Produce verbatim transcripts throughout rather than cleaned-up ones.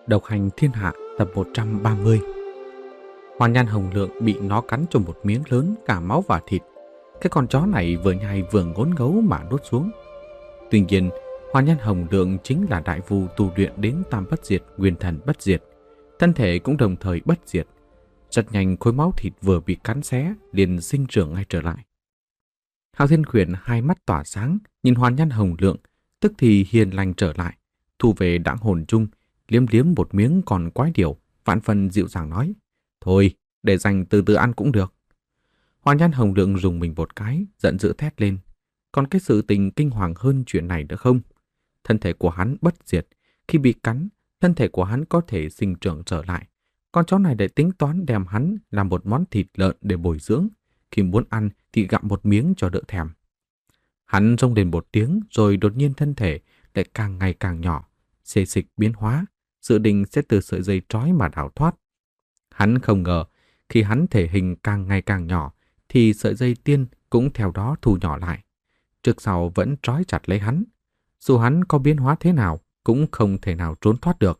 Độc hành thiên hạ tập một trăm ba mươi. Hoàn Nhan Hồng Lượng bị nó cắn cho một miếng lớn cả máu và thịt. Cái con chó này vừa nhai vừa ngốn ngấu mà nuốt xuống. Tuy nhiên, Hoàn Nhan Hồng Lượng chính là đại vu tu luyện đến tam bất diệt, nguyên thần bất diệt. Thân thể cũng đồng thời bất diệt. Rất nhanh khối máu thịt vừa bị cắn xé liền sinh trưởng ngay trở lại. Hạo Thiên Khuyển hai mắt tỏa sáng, nhìn Hoàn Nhan Hồng Lượng, tức thì hiền lành trở lại, thu về đãng hồn chung, liếm liếm một miếng còn quái điểu, vạn phần dịu dàng nói: "Thôi, để dành từ từ ăn cũng được." Hoàn Nhan Hồng Lượng rùng mình một cái, giận dữ thét lên: "Còn cái sự tình kinh hoàng hơn chuyện này nữa không? Thân thể của hắn bất diệt, khi bị cắn, thân thể của hắn có thể sinh trưởng trở lại. Con chó này để tính toán đem hắn làm một món thịt lợn để bồi dưỡng, khi muốn ăn thì gặm một miếng cho đỡ thèm." Hắn rông lên một tiếng rồi đột nhiên thân thể lại càng ngày càng nhỏ, xê xịch biến hóa, dự định sẽ từ sợi dây trói mà đào thoát. Hắn không ngờ, khi hắn thể hình càng ngày càng nhỏ, thì sợi dây tiên cũng theo đó thu nhỏ lại. Trước sau vẫn trói chặt lấy hắn. Dù hắn có biến hóa thế nào, cũng không thể nào trốn thoát được.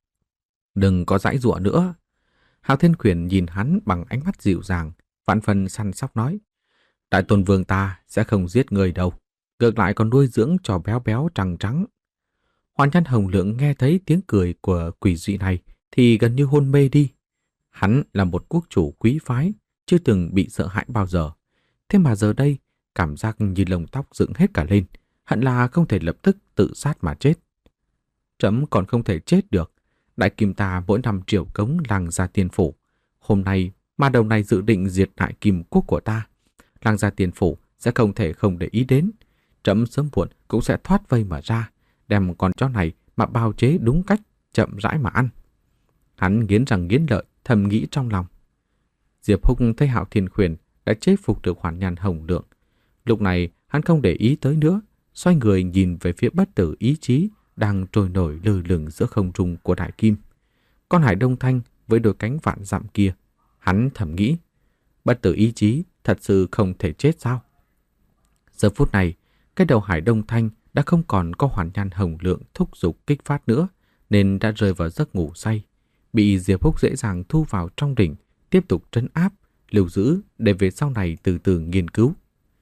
"Đừng có giãy giụa nữa." Hạo Thiên Khuyển nhìn hắn bằng ánh mắt dịu dàng, vạn phần săn sóc nói: "Đại tôn vương ta sẽ không giết người đâu, ngược lại còn nuôi dưỡng cho béo béo trắng trắng." Hoàn Nhan Hồng Lượng nghe thấy tiếng cười của quỷ dị này thì gần như hôn mê đi. Hắn là một quốc chủ quý phái, chưa từng bị sợ hãi bao giờ. Thế mà giờ đây, cảm giác như lông tóc dựng hết cả lên, hẳn là không thể lập tức tự sát mà chết. "Trẫm còn không thể chết được. Đại kim ta mỗi năm triệu cống Làng Gia Tiên Phủ. Hôm nay, ma đầu này dự định diệt đại kim quốc của ta. Làng Gia Tiên Phủ sẽ không thể không để ý đến. Trẫm sớm muộn cũng sẽ thoát vây mà ra, đem con chó này mà bào chế đúng cách, chậm rãi mà ăn." Hắn nghiến răng nghiến lợi, thầm nghĩ trong lòng. Diệp Húc thấy Hạo Thiên Khuyển đã chế phục được Hoàn Nhan Hồng Lượng. Lúc này hắn không để ý tới nữa, xoay người nhìn về phía bất tử ý chí đang trôi nổi lơ lửng giữa không trung của đại kim. Con hải đông thanh với đôi cánh vạn dặm kia, hắn thầm nghĩ, bất tử ý chí thật sự không thể chết sao? Giờ phút này, cái đầu hải đông thanh đã không còn có Hoàn Nhan Hồng Lượng thúc giục kích phát nữa, nên đã rơi vào giấc ngủ say, bị Diệp Húc dễ dàng thu vào trong đỉnh, tiếp tục trấn áp, lưu giữ để về sau này từ từ nghiên cứu.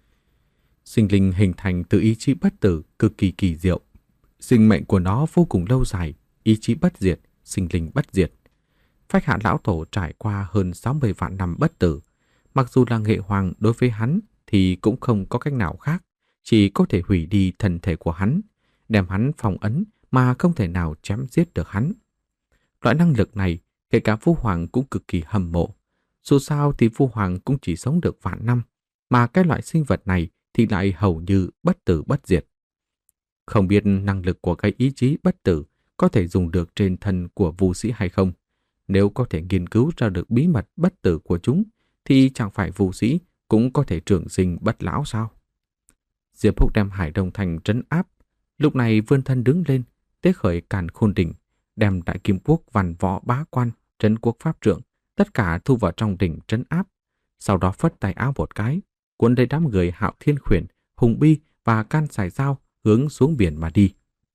Sinh linh hình thành từ ý chí bất tử cực kỳ kỳ diệu. Sinh mệnh của nó vô cùng lâu dài, ý chí bất diệt, sinh linh bất diệt. Phách Hạ lão tổ trải qua hơn sáu mươi vạn năm bất tử, mặc dù là nghệ hoàng đối với hắn thì cũng không có cách nào khác, chỉ có thể hủy đi thân thể của hắn, đem hắn phong ấn mà không thể nào chém giết được hắn. Loại năng lực này, kể cả Phu Hoàng cũng cực kỳ hâm mộ. Dù sao thì Phu Hoàng cũng chỉ sống được vạn năm, mà cái loại sinh vật này thì lại hầu như bất tử bất diệt. Không biết năng lực của cái ý chí bất tử có thể dùng được trên thân của Vu sĩ hay không. Nếu có thể nghiên cứu ra được bí mật bất tử của chúng, thì chẳng phải Vu sĩ cũng có thể trường sinh bất lão sao? Diệp Húc đem Hải Đông Thành trấn áp, lúc này vươn thân đứng lên, tế khởi Càn Khôn Đỉnh, đem Đại Kim Quốc văn võ bá quan, trấn quốc pháp trượng, tất cả thu vào trong đỉnh trấn áp. Sau đó phất tay áo một cái, cuốn lấy đám người Hạo Thiên Khuyển, Hùng Bi và Can Sài Dao hướng xuống biển mà đi.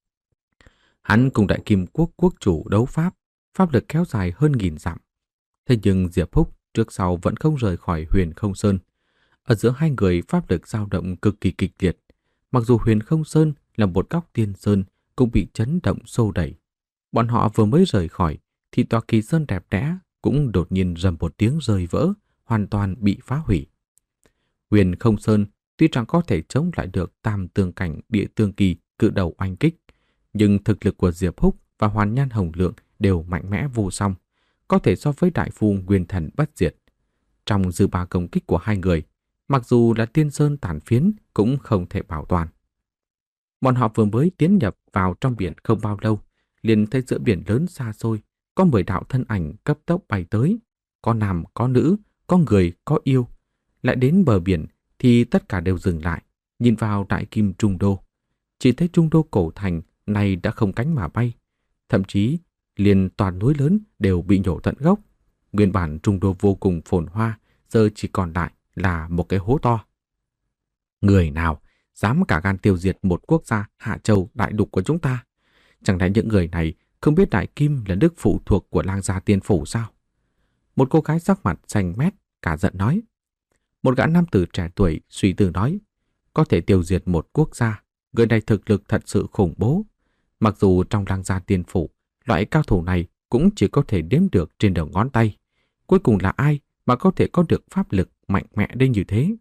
Hắn cùng Đại Kim Quốc quốc chủ đấu pháp, pháp lực kéo dài hơn nghìn dặm. Thế nhưng Diệp Húc trước sau vẫn không rời khỏi Huyền Không Sơn. Ở giữa hai người pháp lực dao động cực kỳ kịch liệt. Mặc dù Huyền Không Sơn là một góc tiên sơn cũng bị chấn động xô đẩy. Bọn họ vừa mới rời khỏi thì tòa kỳ sơn đẹp đẽ cũng đột nhiên rầm một tiếng rơi vỡ, hoàn toàn bị phá hủy. Huyền Không Sơn tuy chẳng có thể chống lại được tam tương cảnh địa tương kỳ cự đầu oanh kích, nhưng thực lực của Diệp Húc và Hoàn Nhan Hồng Lượng đều mạnh mẽ vô song, có thể so với đại phu nguyên thần bất diệt. Trong dư ba công kích của hai người, mặc dù là tiên sơn tàn phiến cũng không thể bảo toàn. Bọn họ vừa mới tiến nhập vào trong biển không bao lâu, liền thấy giữa biển lớn xa xôi có mười đạo thân ảnh cấp tốc bay tới, có nam, có nữ, có người, có yêu. Lại đến bờ biển thì tất cả đều dừng lại, nhìn vào Đại Kim Trung Đô. Chỉ thấy Trung Đô cổ thành này đã không cánh mà bay, thậm chí liền toàn núi lớn đều bị nhổ tận gốc. Nguyên bản Trung Đô vô cùng phồn hoa, giờ chỉ còn lại là một cái hố to. Người nào dám cả gan tiêu diệt một quốc gia hạ châu đại lục của chúng ta? Chẳng lẽ những người này Không biết Đại Kim là đức phụ thuộc của Lang gia Tiên Phủ sao? Một cô gái sắc mặt xanh mét cả giận nói. Một gã nam tử trẻ tuổi suy tư nói, có thể tiêu diệt một quốc gia, người này thực lực thật sự khủng bố. Mặc dù trong Lang gia Tiên Phủ, loại cao thủ này cũng chỉ có thể đếm được trên đầu ngón tay. Cuối cùng là ai mà có thể có được pháp lực mạnh mẽ đến như thế?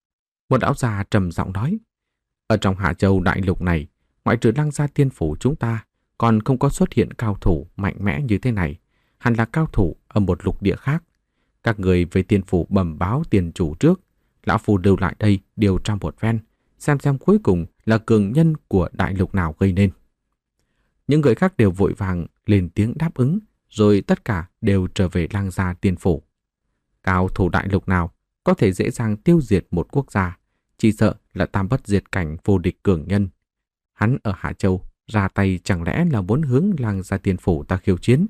Một lão già trầm giọng nói, ở trong Hạ Châu đại lục này, ngoại trừ Lang gia Tiên Phủ chúng ta, còn không có xuất hiện cao thủ mạnh mẽ như thế này. Hẳn là cao thủ ở một lục địa khác. Các người về Tiên Phủ bẩm báo tiền chủ trước, lão phu lưu lại đây điều tra một phen, xem xem cuối cùng là cường nhân của đại lục nào gây nên. Những người khác đều vội vàng lên tiếng đáp ứng, rồi tất cả đều trở về Lang gia Tiên Phủ. Cao thủ đại lục nào có thể dễ dàng tiêu diệt một quốc gia, chỉ sợ là tam bất diệt cảnh vô địch cường nhân. Hắn ở Hạ Châu ra tay chẳng lẽ là muốn hướng Lang gia Tiên Phủ ta khiêu chiến?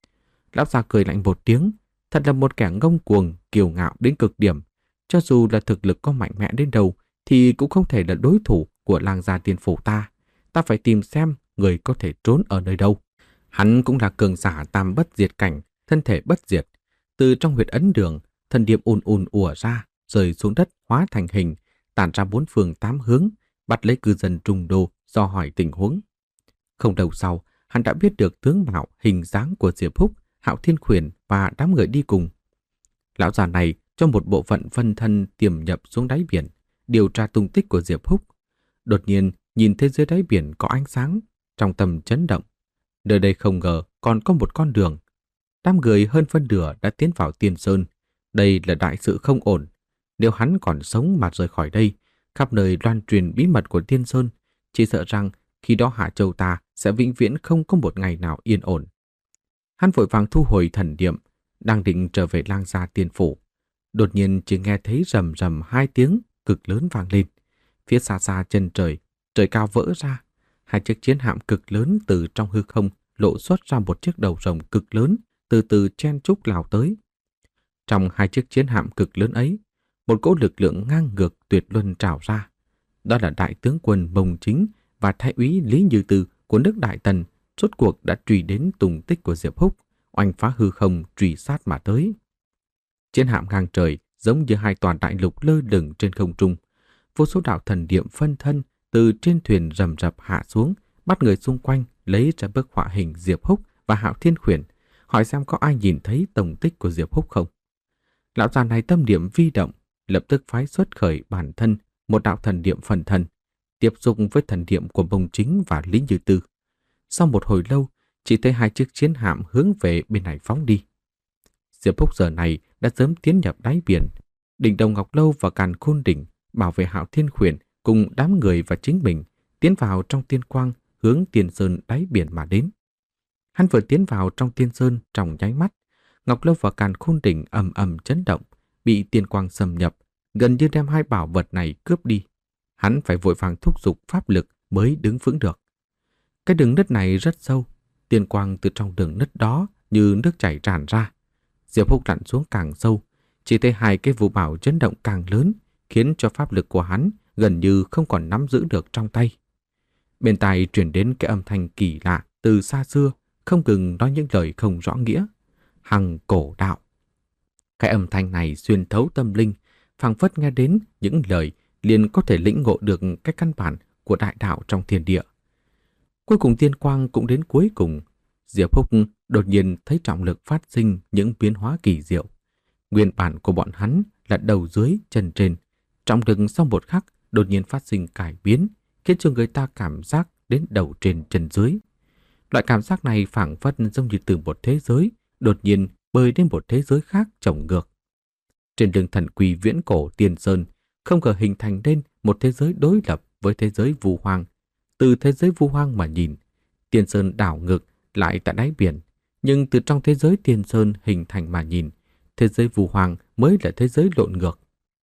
Lão già cười lạnh một tiếng, thật là một kẻ ngông cuồng, kiêu ngạo đến cực điểm. Cho dù là thực lực có mạnh mẽ đến đâu, thì cũng không thể là đối thủ của Lang gia Tiên Phủ ta. Ta phải tìm xem người có thể trốn ở nơi đâu. Hắn cũng là cường giả tam bất diệt cảnh, thân thể bất diệt. Từ trong huyệt ấn đường, thần điệp ùn ùn ùa ra, rơi xuống đất hóa thành hình, tản ra bốn phương tám hướng, bắt lấy cư dân Trung Đô do hỏi tình huống. Không lâu sau, hắn đã biết được tướng mạo, hình dáng của Diệp Húc, Hạo Thiên Khuyển và đám người đi cùng. Lão già này cho một bộ phận phân thân tiềm nhập xuống đáy biển, điều tra tung tích của Diệp Húc. Đột nhiên nhìn thấy dưới đáy biển có ánh sáng, trong tâm chấn động. Nơi đây không ngờ còn có một con đường. Đám người hơn phân nửa đã tiến vào Tiên Sơn. Đây là đại sự không ổn. Nếu hắn còn sống mà rời khỏi đây, khắp nơi loan truyền bí mật của Tiên Sơn, chỉ sợ rằng khi đó Hạ Châu ta sẽ vĩnh viễn không có một ngày nào yên ổn. Hắn vội vàng thu hồi thần niệm, đang định trở về Lang gia Tiên Phủ. Đột nhiên chỉ nghe thấy rầm rầm hai tiếng cực lớn vang lên. Phía xa xa chân trời, trời cao vỡ ra. Hai chiếc chiến hạm cực lớn từ trong hư không lộ xuất ra một chiếc đầu rồng cực lớn, từ từ chen chúc lao tới. Trong hai chiếc chiến hạm cực lớn ấy, một cỗ lực lượng ngang ngược tuyệt luân trào ra. Đó là đại tướng quân Mông Chính và thái úy Lý Như Tư của nước Đại Tần, rốt cuộc đã truy đến tung tích của Diệp Húc, oanh phá hư không truy sát mà tới. Chiến hạm ngang trời giống như hai toàn đại lục lơ lửng trên không trung. Vô số đạo thần niệm phân thân từ trên thuyền rầm rập hạ xuống, bắt người xung quanh lấy ra bức họa hình Diệp Húc và Hạo Thiên Khuyển, hỏi xem có ai nhìn thấy tung tích của Diệp Húc không. Lão già này tâm niệm vi động, lập tức phái xuất khởi bản thân một đạo thần niệm phân thân, tiếp xúc với thần niệm của Mông Chính và Lý Như Tư. Sau một hồi lâu, chỉ thấy hai chiếc chiến hạm hướng về bên này phóng đi. Diệp Húc giờ này đã sớm tiến nhập đáy biển. Đỉnh Đồng Ngọc Lâu và Càn Khôn Đỉnh bảo vệ Hạo Thiên Khuyển cùng đám người và chính mình tiến vào trong tiên quang, hướng Tiên Sơn đáy biển mà đến. Hắn vừa tiến vào trong Tiên Sơn trong nháy mắt, Ngọc Lâu và Càn Khôn Đỉnh ầm ầm chấn động, bị tiên quang xâm nhập, gần như đem hai bảo vật này cướp đi. Hắn phải vội vàng thúc giục pháp lực mới đứng vững được. Cái đường nứt này rất sâu, tiên quang từ trong đường nứt đó như nước chảy tràn ra. Diệp Húc lặn xuống càng sâu, chỉ thấy hai cái vũ bảo chấn động càng lớn, khiến cho pháp lực của hắn gần như không còn nắm giữ được trong tay. Bên tai truyền đến cái âm thanh kỳ lạ từ xa xưa, không ngừng nói những lời không rõ nghĩa. Hằng cổ đạo. Cái âm thanh này xuyên thấu tâm linh, phảng phất nghe đến những lời liền có thể lĩnh ngộ được cái căn bản của đại đạo trong thiên địa. Cuối cùng tiên quang cũng đến cuối cùng. Diệp Húc đột nhiên thấy trọng lực phát sinh những biến hóa kỳ diệu. Nguyên bản của bọn hắn là đầu dưới chân trên. Trọng lực sau một khắc đột nhiên phát sinh cải biến, khiến cho người ta cảm giác đến đầu trên chân dưới. Loại cảm giác này phảng phất giống như từ một thế giới đột nhiên bơi đến một thế giới khác trồng ngược. Trên đường thần quỳ viễn cổ Tiên Sơn không ngờ hình thành nên một thế giới đối lập với thế giới vu hoang. Từ thế giới vu hoang mà nhìn, Tiên Sơn đảo ngược lại tại đáy biển, nhưng từ trong thế giới Tiên Sơn hình thành mà nhìn, thế giới vu hoang mới là thế giới lộn ngược.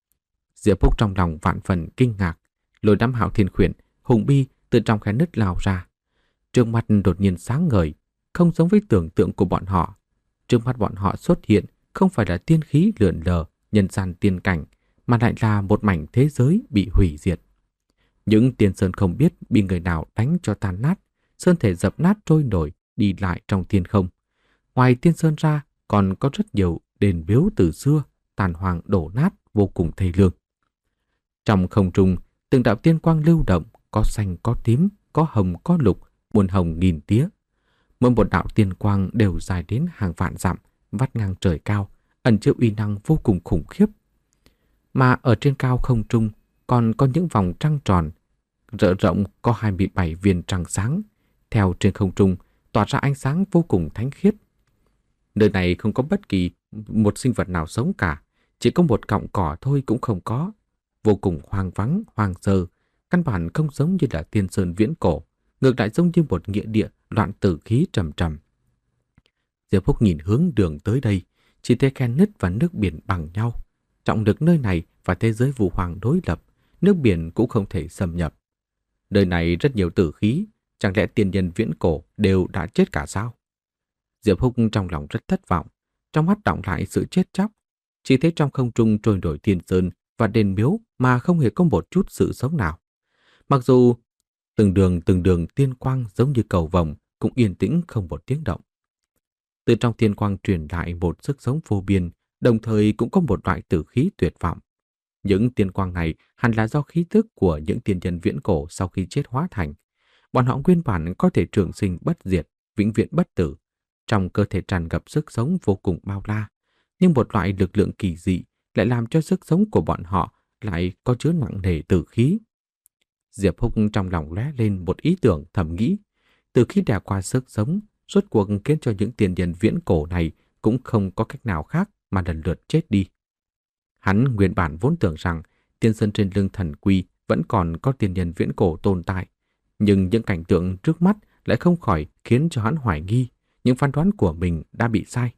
Diệp Húc trong lòng vạn phần kinh ngạc, lôi đám Hạo Thiên Khuyển hùng bi từ trong khe nứt lao ra. Trước mặt đột nhiên sáng ngời, không giống với tưởng tượng của bọn họ. Trước mắt bọn họ xuất hiện không phải là tiên khí lượn lờ, nhân gian tiên cảnh, mà lại là một mảnh thế giới bị hủy diệt. Những Tiên Sơn không biết bị người nào đánh cho tan nát, sơn thể dập nát trôi nổi, đi lại trong thiên không. Ngoài Tiên Sơn ra, còn có rất nhiều đền miếu từ xưa, tàn hoàng đổ nát vô cùng thê lương. Trong không trung, từng đạo tiên quang lưu động, có xanh có tím, có hồng có lục, muôn hồng nghìn tía. Mỗi một đạo tiên quang đều dài đến hàng vạn dặm, vắt ngang trời cao, ẩn chứa uy năng vô cùng khủng khiếp. Mà ở trên cao không trung còn có những vòng trăng tròn, rỡ rộng có hai mươi bảy viên trăng sáng, theo trên không trung tỏa ra ánh sáng vô cùng thánh khiết. Nơi này không có bất kỳ một sinh vật nào sống cả, chỉ có một cọng cỏ thôi cũng không có, vô cùng hoang vắng, hoang sơ, căn bản không giống như là Tiên Sơn viễn cổ, ngược lại giống như một nghĩa địa loạn tử khí trầm trầm. Diệp Húc nhìn hướng đường tới đây, chỉ thấy khe nứt và nước biển bằng nhau. Trọng lực nơi này và thế giới vũ hoàng đối lập, nước biển cũng không thể xâm nhập. Nơi này rất nhiều tử khí, chẳng lẽ tiên nhân viễn cổ đều đã chết cả sao? Diệp Húc trong lòng rất thất vọng, trong mắt đọng lại sự chết chóc. Chỉ thấy trong không trung trôi nổi Tiên Sơn và đền miếu mà không hề có một chút sự sống nào. Mặc dù từng đường từng đường tiên quang giống như cầu vồng cũng yên tĩnh không một tiếng động. Từ trong tiên quang truyền lại một sức sống vô biên, đồng thời cũng có một loại tử khí tuyệt vọng. Những tiên quang này hẳn là do khí tức của những tiên nhân viễn cổ sau khi chết hóa thành. Bọn họ nguyên bản có thể trường sinh bất diệt, vĩnh viễn bất tử. Trong cơ thể tràn ngập sức sống vô cùng bao la, nhưng một loại lực lượng kỳ dị lại làm cho sức sống của bọn họ lại có chứa nặng nề tử khí. Diệp Húc trong lòng lóe lên một ý tưởng thầm nghĩ, từ khi đè qua sức sống, rốt cuộc khiến cho những tiên nhân viễn cổ này cũng không có cách nào khác mà lần lượt chết đi. Hắn nguyên bản vốn tưởng rằng Tiên Sơn trên lưng thần quy vẫn còn có tiên nhân viễn cổ tồn tại, nhưng những cảnh tượng trước mắt lại không khỏi khiến cho hắn hoài nghi những phán đoán của mình đã bị sai.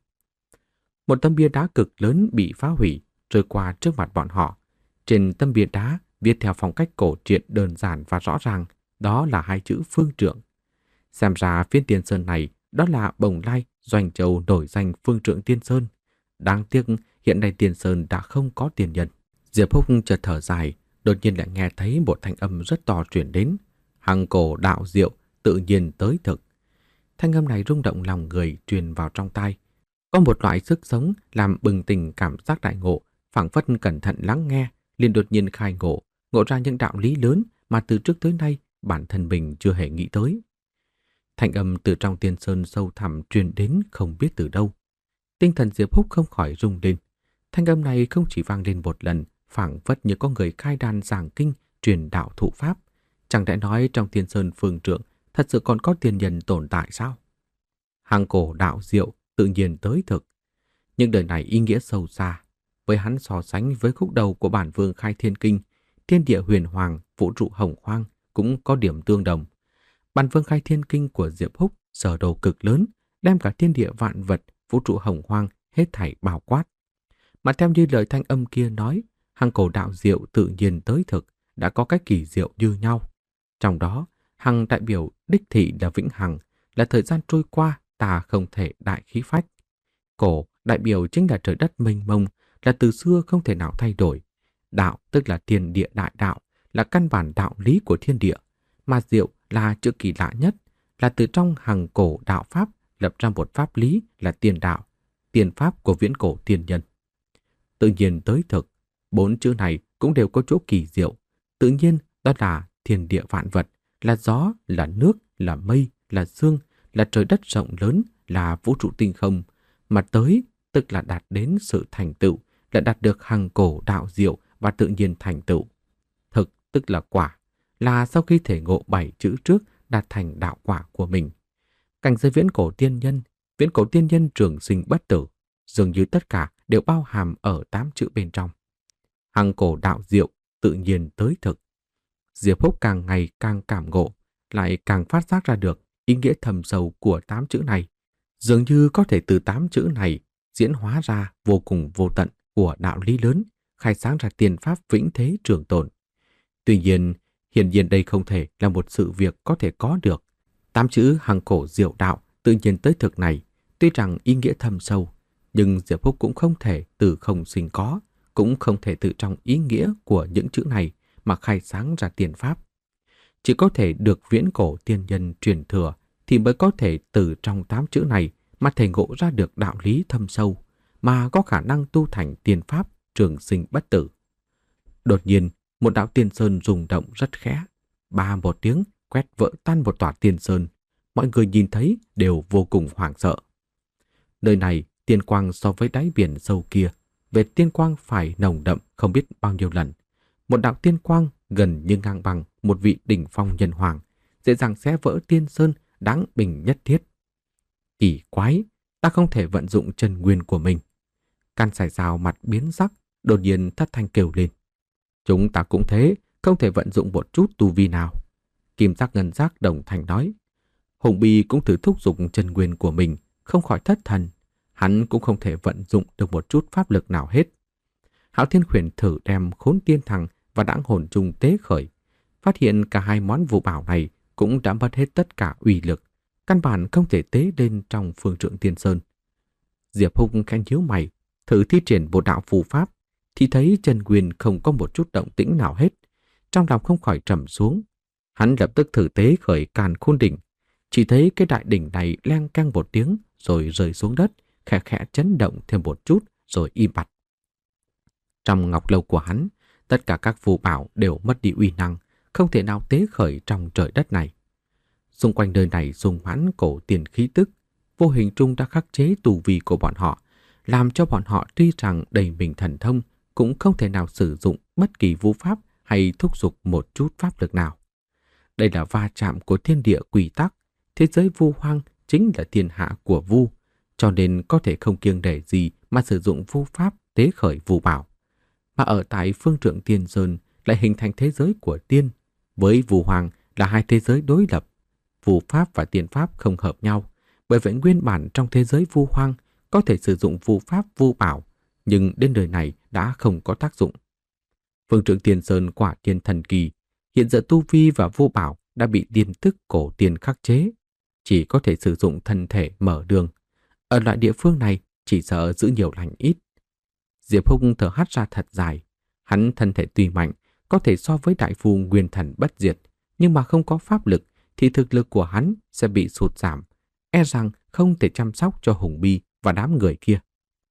Một tấm bia đá cực lớn bị phá hủy rơi qua trước mặt bọn họ. Trên tấm bia đá viết theo phong cách cổ truyện đơn giản và rõ ràng, đó là hai chữ Phương Trượng. Xem ra phiên Tiên Sơn này đó là Bồng Lai Doanh Châu nổi danh Phương Trượng Tiên Sơn. Đáng tiếc hiện nay Tiên Sơn đã không có tiên nhân. Diệp Húc chợt thở dài, đột nhiên lại nghe thấy một thanh âm rất to truyền đến. Hằng cổ đạo diệu, tự nhiên tới thực. Thanh âm này rung động lòng người truyền vào trong tai. Có một loại sức sống làm bừng tỉnh cảm giác đại ngộ, phảng phất cẩn thận lắng nghe, liền đột nhiên khai ngộ, ngộ ra những đạo lý lớn mà từ trước tới nay bản thân mình chưa hề nghĩ tới. Thanh âm từ trong Tiên Sơn sâu thẳm truyền đến không biết từ đâu. Tinh thần Diệp Húc không khỏi rung lên. Thanh âm này không chỉ vang lên một lần, phảng phất như có người khai đàn giảng kinh, truyền đạo thụ pháp. Chẳng lẽ nói trong Tiên Sơn Phương Trượng thật sự còn có tiên nhân tồn tại sao? Hằng cổ đạo diệu, tự nhiên tới thực. Những đời này ý nghĩa sâu xa. Với hắn so sánh với khúc đầu của bản vương khai thiên kinh, thiên địa huyền hoàng, vũ trụ hồng hoang cũng có điểm tương đồng. Bản vương khai thiên kinh của Diệp Húc sở đồ cực lớn, đem cả thiên địa vạn vật, vũ trụ hồng hoang hết thảy bao quát. Mà theo như lời thanh âm kia nói, hằng cổ đạo diệu tự nhiên tới thực đã có cách kỳ diệu như nhau. Trong đó, hằng đại biểu đích thị là vĩnh hằng, là thời gian trôi qua ta không thể đại khí phách. Cổ đại biểu chính là trời đất mênh mông, là từ xưa không thể nào thay đổi. Đạo tức là thiên địa đại đạo, là căn bản đạo lý của thiên địa. Mà diệu là chữ kỳ lạ nhất, là từ trong hằng cổ đạo pháp lập ra một pháp lý là tiền đạo, tiền pháp của viễn cổ tiên nhân. Tự nhiên tới thực, bốn chữ này cũng đều có chỗ kỳ diệu. Tự nhiên đó là thiên địa vạn vật, là gió, là nước, là mây, là sương, là trời đất rộng lớn, là vũ trụ tinh không. Mà tới tức là đạt đến sự thành tựu, là đạt được hằng cổ đạo diệu và tự nhiên thành tựu. Thực tức là quả, là sau khi thể ngộ bảy chữ trước đạt thành đạo quả của mình. Cảnh giới viễn cổ tiên nhân, viễn cổ tiên nhân trường sinh bất tử, dường như tất cả đều bao hàm ở tám chữ bên trong. Hằng cổ đạo diệu, tự nhiên tới thực. Diệp Húc càng ngày càng cảm ngộ, lại càng phát giác ra được ý nghĩa thầm sâu của tám chữ này. Dường như có thể từ tám chữ này diễn hóa ra vô cùng vô tận của đạo lý lớn, khai sáng ra tiền pháp vĩnh thế trường tồn. Tuy nhiên, hiển nhiên đây không thể là một sự việc có thể có được. Tám chữ hằng cổ diệu đạo tự nhiên tới thực này, tuy rằng ý nghĩa thâm sâu, nhưng Diệp Húc cũng không thể từ không sinh có, cũng không thể từ trong ý nghĩa của những chữ này mà khai sáng ra tiền pháp. Chỉ có thể được viễn cổ tiên nhân truyền thừa, thì mới có thể từ trong tám chữ này mà thể ngộ ra được đạo lý thâm sâu, mà có khả năng tu thành tiên pháp trường sinh bất tử. Đột nhiên, một đạo tiên sơn rung động rất khẽ. Ba một tiếng quét vỡ tan một tòa tiên sơn. Mọi người nhìn thấy đều vô cùng hoảng sợ. Nơi này tiên quang so với đáy biển sâu kia, về tiên quang phải nồng đậm không biết bao nhiêu lần. Một đạo tiên quang gần như ngang bằng một vị đỉnh phong nhân hoàng, dễ dàng xé vỡ tiên sơn đáng bình nhất thiết. Kỳ quái, ta không thể vận dụng chân nguyên của mình. Can Sải Dao mặt biến sắc, đột nhiên thất thanh kêu lên. Chúng ta cũng thế, không thể vận dụng một chút tu vi nào. Kim Giác Ngân Giác đồng thanh nói. Hùng Bi cũng thử thúc giục chân nguyên của mình, không khỏi thất thần. Hắn cũng không thể vận dụng được một chút pháp lực nào hết. Hạo Thiên Huyền thử đem Khốn Tiên Thằng và Đãng Hồn Trung tế khởi, phát hiện cả hai món vũ bảo này cũng đã mất hết tất cả uy lực, căn bản không thể tế lên trong phương trượng tiên sơn. Diệp Hùng khẽ nhíu mày, thử thi triển một đạo phù pháp, thì thấy chân nguyên không có một chút động tĩnh nào hết, trong lòng không khỏi trầm xuống. Hắn lập tức thử tế khởi Càn Khôn Đỉnh, chỉ thấy cái đại đỉnh này leng keng một tiếng rồi rơi xuống đất, khẽ khẽ chấn động thêm một chút rồi im bặt. Trong ngọc lâu của hắn, tất cả các phù bảo đều mất đi uy năng, không thể nào tế khởi trong trời đất này. Xung quanh nơi này sung mãn cổ tiền khí tức, vô hình trung đã khắc chế tu vi của bọn họ, làm cho bọn họ tuy rằng đầy mình thần thông, cũng không thể nào sử dụng bất kỳ vũ pháp hay thúc giục một chút pháp lực nào. Đây là va chạm của thiên địa quy tắc, thế giới vu hoang chính là thiên hạ của vu, cho nên có thể không kiêng nể gì mà sử dụng vu pháp tế khởi vu bảo. Mà ở tại phương trượng tiên sơn lại hình thành thế giới của tiên, với vu hoang là hai thế giới đối lập. Vu pháp và tiên pháp không hợp nhau, bởi vậy nguyên bản trong thế giới vu hoang có thể sử dụng vu pháp vu bảo, nhưng đến đời này đã không có tác dụng. Phương trượng tiên sơn quả nhiên thần kỳ, hiện giờ tu vi và vu bảo đã bị tiên tức cổ tiên khắc chế, chỉ có thể sử dụng thân thể mở đường. Ở loại địa phương này chỉ sợ giữ nhiều lành ít. Diệp Hùng thở hắt ra thật dài. Hắn thân thể tuy mạnh, có thể so với đại phu nguyên thần bất diệt, nhưng mà không có pháp lực thì thực lực của hắn sẽ bị sụt giảm, e rằng không thể chăm sóc cho Hùng Bi và đám người kia.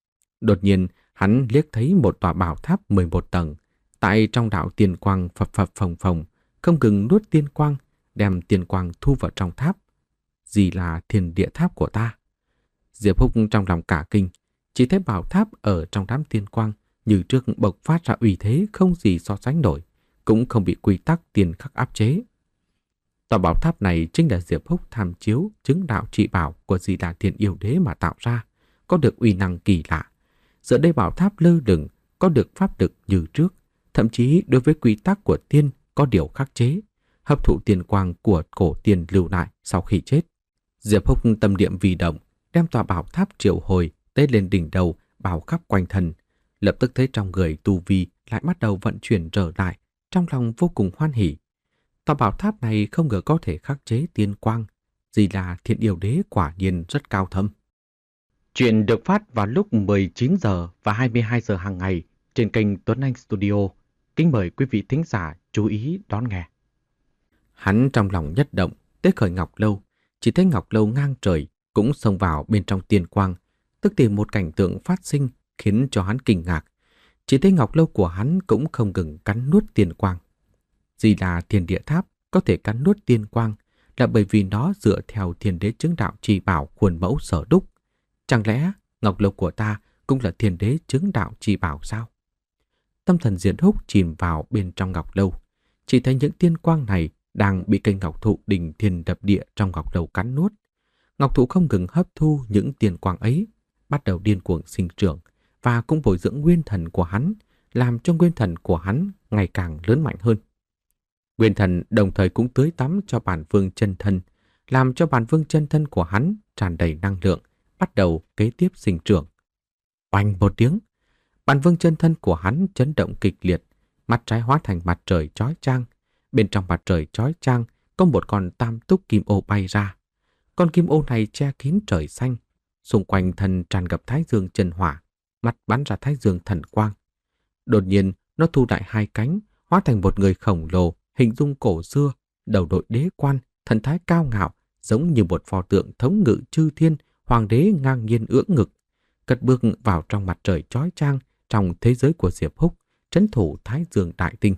Đột nhiên, hắn liếc thấy một tòa bảo tháp mười một tầng, tại trong đạo tiên quang phập phập phồng phồng, không ngừng nuốt tiên quang, đem tiên quang thu vào trong tháp. Gì là thiên địa tháp của ta? Diệp Hùng trong lòng cả kinh, chỉ thấy bảo tháp ở trong đám tiên quang như trước bộc phát ra uy thế không gì so sánh nổi, cũng không bị quy tắc tiên khắc áp chế. Tòa bảo tháp này chính là Diệp Húc tham chiếu chứng đạo trị bảo của Di Đà Thiên Yêu Đế mà tạo ra, có được uy năng kỳ lạ. Giờ đây bảo tháp lơ lửng, có được pháp lực như trước, thậm chí đối với quy tắc của tiên có điều khắc chế, hấp thụ tiên quang của cổ tiên lưu lại sau khi chết. Diệp Húc tâm niệm vì động, đem tòa bảo tháp triệu hồi tế lên đỉnh đầu, bao khắp quanh thân. Lập tức thấy trong người tu vi lại bắt đầu vận chuyển trở lại, trong lòng vô cùng hoan hỉ. Tòa bảo tháp này không ngờ có thể khắc chế tiên quang, Di Đà Thiên Yêu Đế quả nhiên rất cao thâm. Chuyện được phát vào lúc mười chín giờ và hai mươi hai giờ hàng ngày trên kênh Tuấn Anh Studio. Kính mời quý vị thính giả chú ý đón nghe. Hắn trong lòng nhất động, tế khởi ngọc lâu, chỉ thấy ngọc lâu ngang trời cũng xông vào bên trong tiên quang, tức thì một cảnh tượng phát sinh khiến cho hắn kinh ngạc. Chỉ thấy ngọc lâu của hắn cũng không ngừng cắn nuốt tiên quang. Di Đà Thiên Địa Tháp có thể cắn nuốt tiên quang là bởi vì nó dựa theo Thiên Đế chứng đạo chi bảo khuôn mẫu sở đúc. Chẳng lẽ ngọc lâu của ta cũng là Thiên Đế chứng đạo chi bảo sao? Tâm thần Diễn Húc chìm vào bên trong ngọc lâu, chỉ thấy những tiên quang này đang bị cây ngọc thụ đỉnh thiên đập địa trong ngọc lâu cắn nuốt. Ngọc thụ không ngừng hấp thu những tiên quang ấy, bắt đầu điên cuồng sinh trưởng và cũng bồi dưỡng nguyên thần của hắn, làm cho nguyên thần của hắn ngày càng lớn mạnh hơn. Nguyên thần đồng thời cũng tưới tắm cho bản vương chân thân, làm cho bản vương chân thân của hắn tràn đầy năng lượng, bắt đầu kế tiếp sinh trưởng. Oanh một tiếng, bản vương chân thân của hắn chấn động kịch liệt, mặt trái hóa thành mặt trời chói chang. Bên trong mặt trời chói chang có một con tam túc kim ô bay ra. Con kim ô này che kín trời xanh, xung quanh thân tràn ngập thái dương chân hỏa, mắt bắn ra thái dương thần quang. Đột nhiên, nó thu lại hai cánh, hóa thành một người khổng lồ, hình dung cổ xưa, đầu đội đế quan, thần thái cao ngạo, giống như một pho tượng thống ngự chư thiên, hoàng đế ngang nhiên ưỡng ngực, cất bước vào trong mặt trời chói chang trong thế giới của Diệp Húc, trấn thủ Thái Dương Đại Tinh.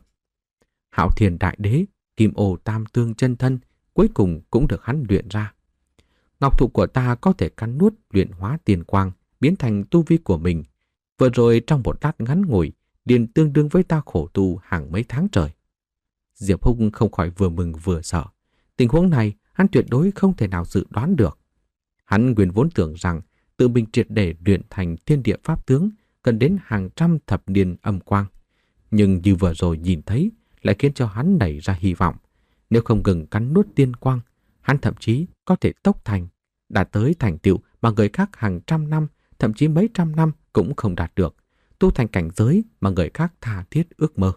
Hạo Thiên Đại Đế, Kim Ô Tam Tương chân thân cuối cùng cũng được hắn luyện ra. Ngọc thụ của ta có thể cắn nuốt luyện hóa tiền quang, biến thành tu vi của mình. Vừa rồi trong một lát ngắn ngủi, liền tương đương với ta khổ tu hàng mấy tháng trời. Diệp Húc không khỏi vừa mừng vừa sợ. Tình huống này hắn tuyệt đối không thể nào dự đoán được. Hắn nguyên vốn tưởng rằng tự mình triệt để luyện thành thiên địa pháp tướng cần đến hàng trăm thập niên âm quang. Nhưng như vừa rồi nhìn thấy lại khiến cho hắn nảy ra hy vọng. Nếu không ngừng cắn nuốt tiên quang, hắn thậm chí có thể tốc thành, đạt tới thành tựu mà người khác hàng trăm năm, thậm chí mấy trăm năm cũng không đạt được, tu thành cảnh giới mà người khác tha thiết ước mơ.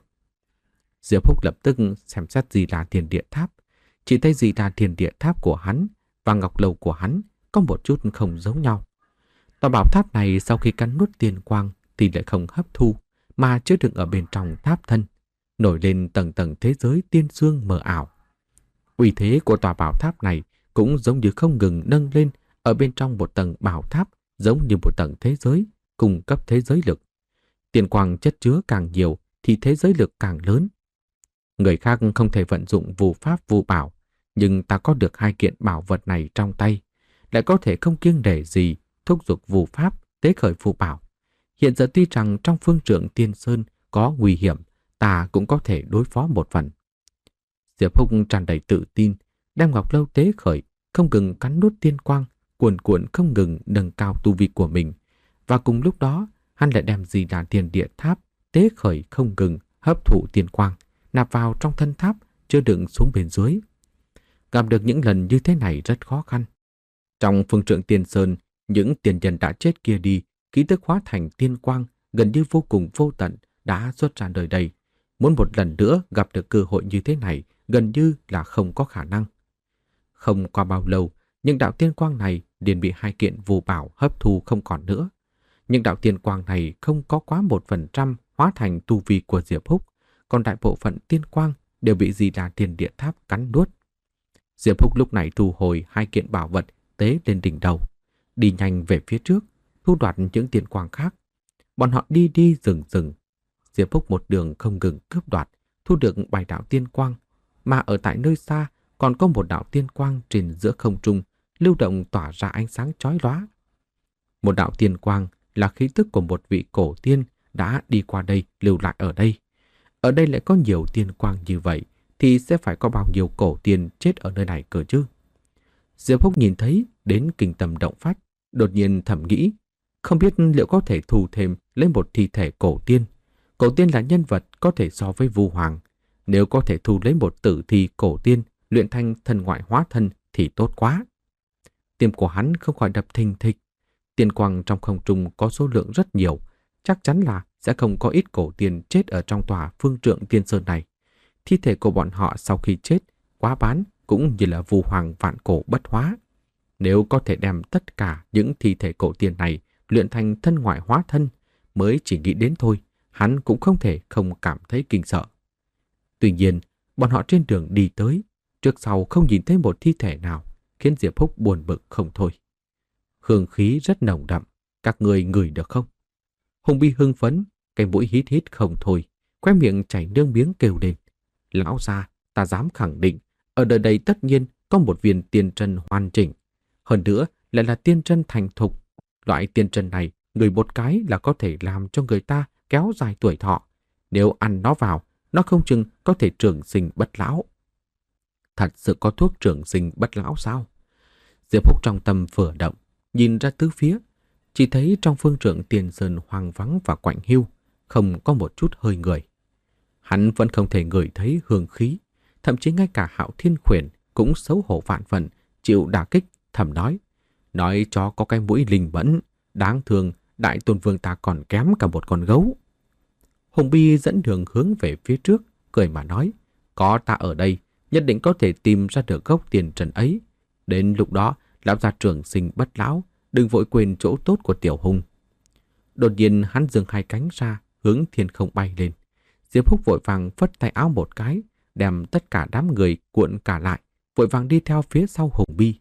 Diệp Húc lập tức xem xét Di Đà Thiên Địa Tháp, chỉ thấy Di Đà Thiên Địa Tháp của hắn và ngọc lầu của hắn có một chút không giống nhau. Tòa bảo tháp này sau khi cắn nuốt tiên quang thì lại không hấp thu, mà chứa đựng ở bên trong tháp thân, nổi lên tầng tầng thế giới tiên xương mờ ảo. Uy thế của tòa bảo tháp này cũng giống như không ngừng nâng lên ở bên trong một tầng bảo tháp, giống như một tầng thế giới, cung cấp thế giới lực. Tiên quang chất chứa càng nhiều thì thế giới lực càng lớn. Người khác không thể vận dụng phù pháp phù bảo, nhưng ta có được hai kiện bảo vật này trong tay, lại có thể không kiêng nể gì thúc giục phù pháp tế khởi phù bảo. Hiện giờ tuy rằng trong phương trượng Tiên Sơn có nguy hiểm, ta cũng có thể đối phó một phần. Diệp Húc tràn đầy tự tin, đem ngọc lâu tế khởi, không ngừng cắn nuốt tiên quang, cuồn cuộn không ngừng nâng cao tu vi của mình. Và cùng lúc đó, hắn lại đem Di Đà Thiên Địa Tháp tế khởi không ngừng hấp thụ tiên quang, nạp vào trong thân tháp, chứa đựng xuống bên dưới. Gặp được những lần như thế này rất khó khăn. Trong phương trượng Tiên Sơn, những tiền nhân đã chết kia đi, ký tức hóa thành tiên quang gần như vô cùng vô tận đã xuất ra đời đây. Muốn một lần nữa gặp được cơ hội như thế này gần như là không có khả năng. Không qua bao lâu, những đạo tiên quang này liền bị hai kiện phù bảo hấp thu không còn nữa. Những đạo tiên quang này không có quá một phần trăm hóa thành tu vi của Diệp Húc, còn đại bộ phận tiên quang đều bị Di Đà Thiên Địa Tháp cắn nuốt. Diệp Húc lúc này thu hồi hai kiện bảo vật tế lên đỉnh đầu, đi nhanh về phía trước, thu đoạt những tiên quang khác. Bọn họ đi đi dừng dừng. Diệp Húc một đường không ngừng cướp đoạt, thu được bảy đạo tiên quang, mà ở tại nơi xa còn có một đạo tiên quang trên giữa không trung lưu động tỏa ra ánh sáng chói lóa. Một đạo tiên quang là khí tức của một vị cổ tiên đã đi qua đây lưu lại ở đây. Ở đây lại có nhiều tiên quang như vậy thì sẽ phải có bao nhiêu cổ tiên chết ở nơi này cơ chứ? Diệp Húc nhìn thấy đến kinh tâm động phách, đột nhiên thầm nghĩ, không biết liệu có thể thu thêm lên một thi thể cổ tiên. Cổ tiên là nhân vật có thể so với Vu Hoàng. Nếu có thể thu lấy một tử thi cổ tiên luyện thành thần ngoại hóa thân thì tốt quá. Tim của hắn không khỏi đập thình thịch. Tiên quang trong không trung có số lượng rất nhiều, chắc chắn là sẽ không có ít cổ tiên chết ở trong tòa phương trượng Tiên Sơn này. Thi thể của bọn họ sau khi chết, quá bán cũng như là Vu Hoàng vạn cổ bất hóa. Nếu có thể đem tất cả những thi thể cổ tiên này luyện thành thân ngoại hóa thân, mới chỉ nghĩ đến thôi, hắn cũng không thể không cảm thấy kinh sợ. Tuy nhiên, bọn họ trên đường đi tới, trước sau không nhìn thấy một thi thể nào, khiến Diệp Húc buồn bực không thôi. Hương khí rất nồng đậm, các người ngửi được không? Hùng Bi hưng phấn, cái mũi hít hít không thôi, khóe miệng chảy nước miếng kêu lên. Lão gia, ta dám khẳng định, ở đời đây tất nhiên có một viên tiên trân hoàn chỉnh. Hơn nữa lại là tiên trân thành thục. Loại tiên trân này, người một cái là có thể làm cho người ta kéo dài tuổi thọ. Nếu ăn nó vào, nó không chừng có thể trường sinh bất lão. Thật sự có thuốc trường sinh bất lão sao? Diệp Húc trong tâm vừa động, nhìn ra tứ phía, chỉ thấy trong phương trượng Tiên Sơn hoang vắng và quạnh hiu, không có một chút hơi người. Hắn vẫn không thể ngửi thấy hương khí, thậm chí ngay cả Hạo Thiên Khuyển cũng xấu hổ vạn phần, chịu đả kích, thầm nói. Nói cho có cái mũi linh mẫn, đáng thương, Đại Tôn Vương ta còn kém cả một con gấu. Hùng Bi dẫn đường hướng về phía trước, cười mà nói, có ta ở đây, nhất định có thể tìm ra được gốc tiền trần ấy. Đến lúc đó, lão gia trường sinh bất lão, đừng vội quên chỗ tốt của Tiểu Hùng. Đột nhiên hắn giương hai cánh ra, hướng thiên không bay lên. Diệp Húc vội vàng phất tay áo một cái, đem tất cả đám người cuộn cả lại, vội vàng đi theo phía sau Hùng Bi.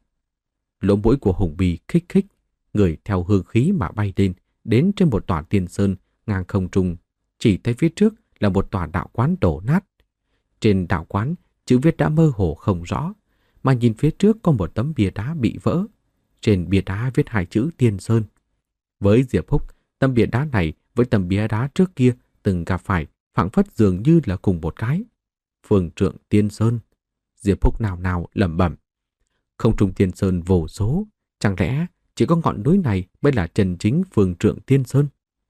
Lỗ mũi của Hùng Bi khích khích, người theo hương khí mà bay lên, đến trên một tòa tiên sơn ngang không trung, chỉ thấy phía trước là một tòa đạo quán đổ nát. Trên đạo quán, chữ viết đã mơ hồ không rõ, mà nhìn phía trước có một tấm bia đá bị vỡ. Trên bia đá viết hai chữ Tiên Sơn. Với Diệp Húc, tấm bia đá này với tấm bia đá trước kia từng gặp phải phảng phất dường như là cùng một cái. Phương Trượng Tiên Sơn. Diệp Húc nào nào lẩm bẩm. Không trung Tiên Sơn vô số, chẳng lẽ chỉ có ngọn núi này mới là chân chính Phương Trượng Tiên Sơn?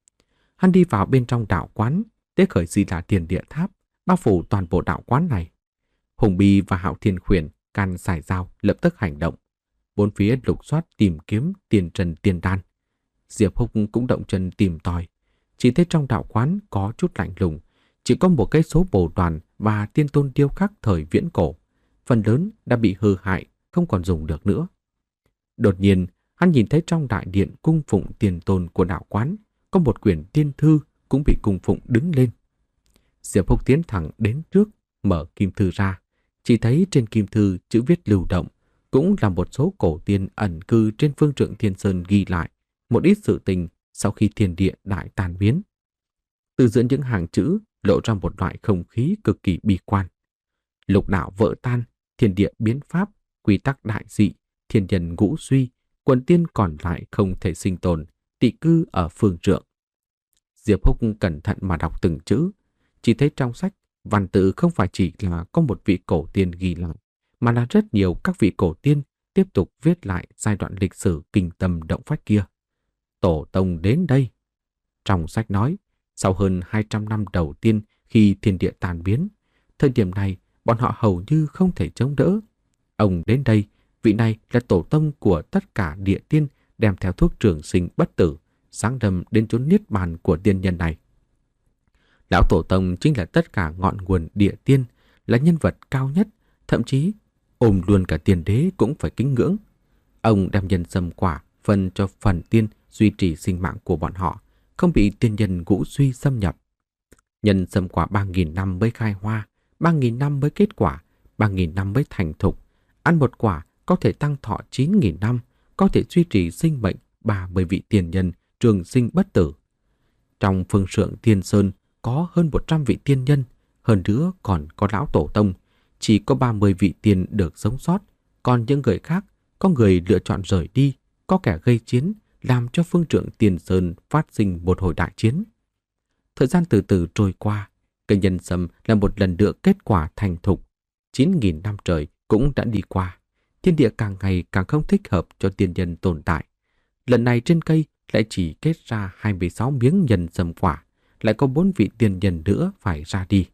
Hắn đi vào bên trong đạo quán, tế khởi Di Đà Tiền Địa Tháp, bao phủ toàn bộ đạo quán này. Hùng Bi và Hạo Thiên Khuyển can xài dao lập tức hành động, bốn phía lục soát tìm kiếm tiền trần tiền đan. Diệp Húc cũng động chân tìm tòi, chỉ thấy trong đạo quán có chút lạnh lùng, chỉ có một cái số bồ đoàn và tiên tôn điêu khắc thời viễn cổ, phần lớn đã bị hư hại, không còn dùng được nữa. Đột nhiên, hắn nhìn thấy trong đại điện cung phụng tiền tôn của đạo quán có một quyển tiên thư cũng bị cung phụng đứng lên. Diệp Húc tiến thẳng đến trước, mở kim thư ra, chỉ thấy trên kim thư chữ viết lưu động, cũng là một số cổ tiên ẩn cư trên Phương Trượng Thiên Sơn ghi lại một ít sự tình sau khi thiên địa đại tàn biến. Từ giữa những hàng chữ lộ ra một loại không khí cực kỳ bi quan. Lục đạo vỡ tan, thiên địa biến pháp, quy tắc đại dị, thiên nhân ngũ suy, quần tiên còn lại không thể sinh tồn, tị cư ở Phương Trượng. Diệp Húc cẩn thận mà đọc từng chữ, chỉ thấy trong sách văn tự không phải chỉ là có một vị cổ tiên ghi lại, mà là rất nhiều các vị cổ tiên tiếp tục viết lại giai đoạn lịch sử kinh tâm động phách kia. Tổ tông đến đây. Trong sách nói, sau hơn hai trăm năm đầu tiên khi thiên địa tàn biến, thời điểm này bọn họ hầu như không thể chống đỡ. Ông đến đây, vị này là tổ tông của tất cả địa tiên đem theo thuốc trường sinh bất tử, sáng đâm đến chốn niết bàn của tiên nhân này. Lão tổ tông chính là tất cả ngọn nguồn địa tiên, là nhân vật cao nhất, thậm chí ôm luôn cả tiên đế cũng phải kính ngưỡng. Ông đem nhân sâm quả phân cho phần tiên duy trì sinh mạng của bọn họ, không bị tiên nhân ngũ suy xâm nhập. Nhân sâm quả ba nghìn năm mới khai hoa, ba nghìn năm mới kết quả, ba nghìn năm mới thành thục. Ăn một quả có thể tăng thọ chín nghìn năm, có thể duy trì sinh mệnh ba mươi vị tiền nhân trường sinh bất tử. Trong Phương Trượng Tiên Sơn có hơn một trăm vị tiên nhân, hơn nữa còn có lão tổ tông. Chỉ có ba mươi vị tiên được sống sót, còn những người khác, có người lựa chọn rời đi, có kẻ gây chiến, làm cho Phương Trượng Tiên Sơn phát sinh một hồi đại chiến. Thời gian từ từ trôi qua, cây nhân sâm là một lần nữa kết quả thành thục. chín nghìn năm trời cũng đã đi qua, thiên địa càng ngày càng không thích hợp cho tiên nhân tồn tại. Lần này trên cây lại chỉ kết ra hai mươi sáu miếng nhân sâm quả, lại có bốn vị tiên nhân nữa phải ra đi.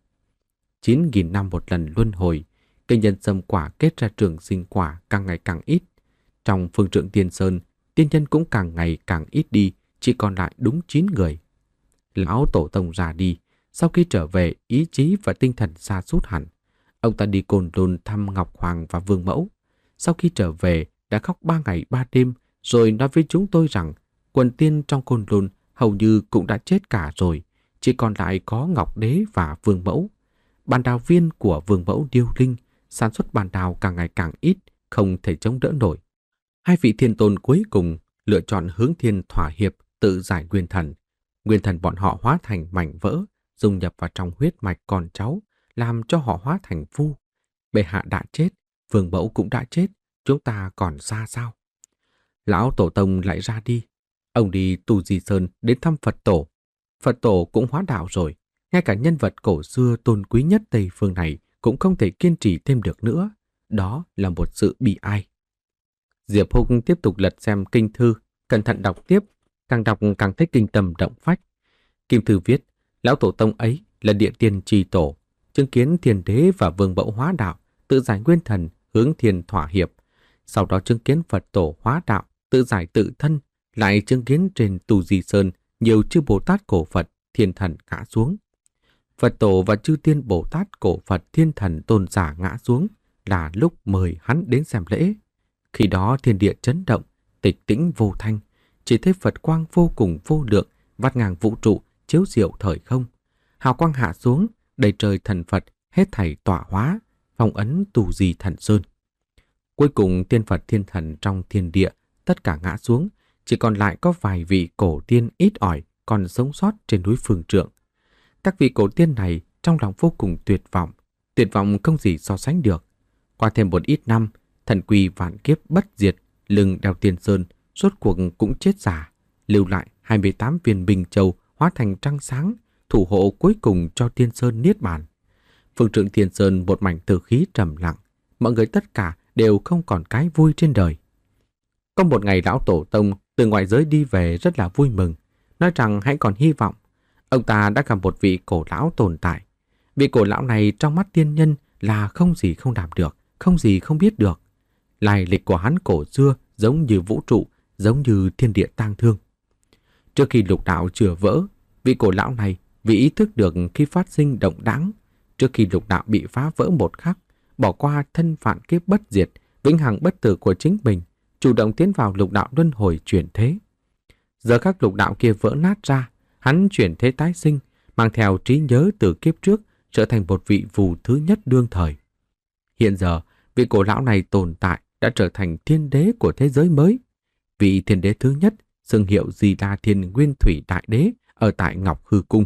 chín nghìn năm một lần luân hồi, cây nhân sâm quả kết ra trường sinh quả càng ngày càng ít. Trong Phương Trượng Tiên Sơn, tiên nhân cũng càng ngày càng ít đi, chỉ còn lại đúng chín người. Lão tổ tông ra đi, sau khi trở về ý chí và tinh thần sa sút hẳn. Ông ta đi Côn Lôn thăm Ngọc Hoàng và Vương Mẫu. Sau khi trở về đã khóc ba ngày ba đêm, rồi nói với chúng tôi rằng quần tiên trong Côn Lôn hầu như cũng đã chết cả rồi, chỉ còn lại có Ngọc Đế và Vương Mẫu. Bàn đào viên của Vương Mẫu điêu linh, sản xuất bàn đào càng ngày càng ít, không thể chống đỡ nổi. Hai vị thiên tôn cuối cùng lựa chọn hướng thiên thỏa hiệp, tự giải nguyên thần. Nguyên thần bọn họ hóa thành mảnh vỡ, dung nhập vào trong huyết mạch con cháu, làm cho họ hóa thành phu. Bệ hạ đã chết, Vương Mẫu cũng đã chết, chúng ta còn xa sao? Lão tổ tông lại ra đi. Ông đi Tu Di Sơn đến thăm Phật tổ. Phật tổ cũng hóa đạo rồi. Ngay cả nhân vật cổ xưa tôn quý nhất Tây Phương này cũng không thể kiên trì thêm được nữa. Đó là một sự bi ai. Diệp Húc tiếp tục lật xem kinh thư, cẩn thận đọc tiếp, càng đọc càng thấy kinh tâm động phách. Kim thư viết, lão tổ tông ấy là địa tiên trì tổ, chứng kiến thiên đế và vương mẫu hóa đạo, tự giải nguyên thần, hướng thiên thỏa hiệp. Sau đó chứng kiến Phật tổ hóa đạo, tự giải tự thân, lại chứng kiến trên Tu Di Sơn nhiều chư Bồ Tát cổ Phật, thiên thần ngã xuống. Phật tổ và chư tiên Bồ Tát cổ Phật thiên thần tôn giả ngã xuống là lúc mời hắn đến xem lễ. Khi đó thiên địa chấn động, tịch tĩnh vô thanh, chỉ thấy Phật quang vô cùng vô lượng vắt ngang vũ trụ, chiếu diệu thời không. Hào quang hạ xuống, đầy trời thần Phật hết thảy tọa hóa, phong ấn Tu Di Thần Sơn. Cuối cùng tiên Phật thiên thần trong thiên địa tất cả ngã xuống, chỉ còn lại có vài vị cổ tiên ít ỏi còn sống sót trên núi Phương Trượng. Các vị cổ tiên này trong lòng vô cùng tuyệt vọng, tuyệt vọng không gì so sánh được. Qua thêm một ít năm, thần quy vạn kiếp bất diệt, lưng đeo tiên sơn, rốt cuộc cũng chết giả, lưu lại hai mươi tám viên bình châu hóa thành trăng sáng, thủ hộ cuối cùng cho tiên sơn niết bàn. Phương Trượng Tiên Sơn một mảnh tử khí trầm lặng, mọi người tất cả đều không còn cái vui trên đời. Có một ngày lão tổ tông từ ngoại giới đi về rất là vui mừng, nói rằng hãy còn hy vọng. Ông ta đã gặp một vị cổ lão tồn tại. Vị cổ lão này trong mắt tiên nhân là không gì không làm được, không gì không biết được. Lai lịch của hắn cổ xưa giống như vũ trụ, giống như thiên địa tang thương. Trước khi lục đạo chưa vỡ, vị cổ lão này vì ý thức được khi phát sinh động đáng, trước khi lục đạo bị phá vỡ một khắc, bỏ qua thân phận kiếp bất diệt, vĩnh hằng bất tử của chính mình, chủ động tiến vào lục đạo luân hồi chuyển thế. Giờ các lục đạo kia vỡ nát ra, hắn chuyển thế tái sinh, mang theo trí nhớ từ kiếp trước, trở thành một vị vù thứ nhất đương thời. Hiện giờ, vị cổ lão này tồn tại đã trở thành thiên đế của thế giới mới. Vị thiên đế thứ nhất, xưng hiệu Di Đà Thiên Nguyên Thủy Đại Đế ở tại Ngọc Hư Cung.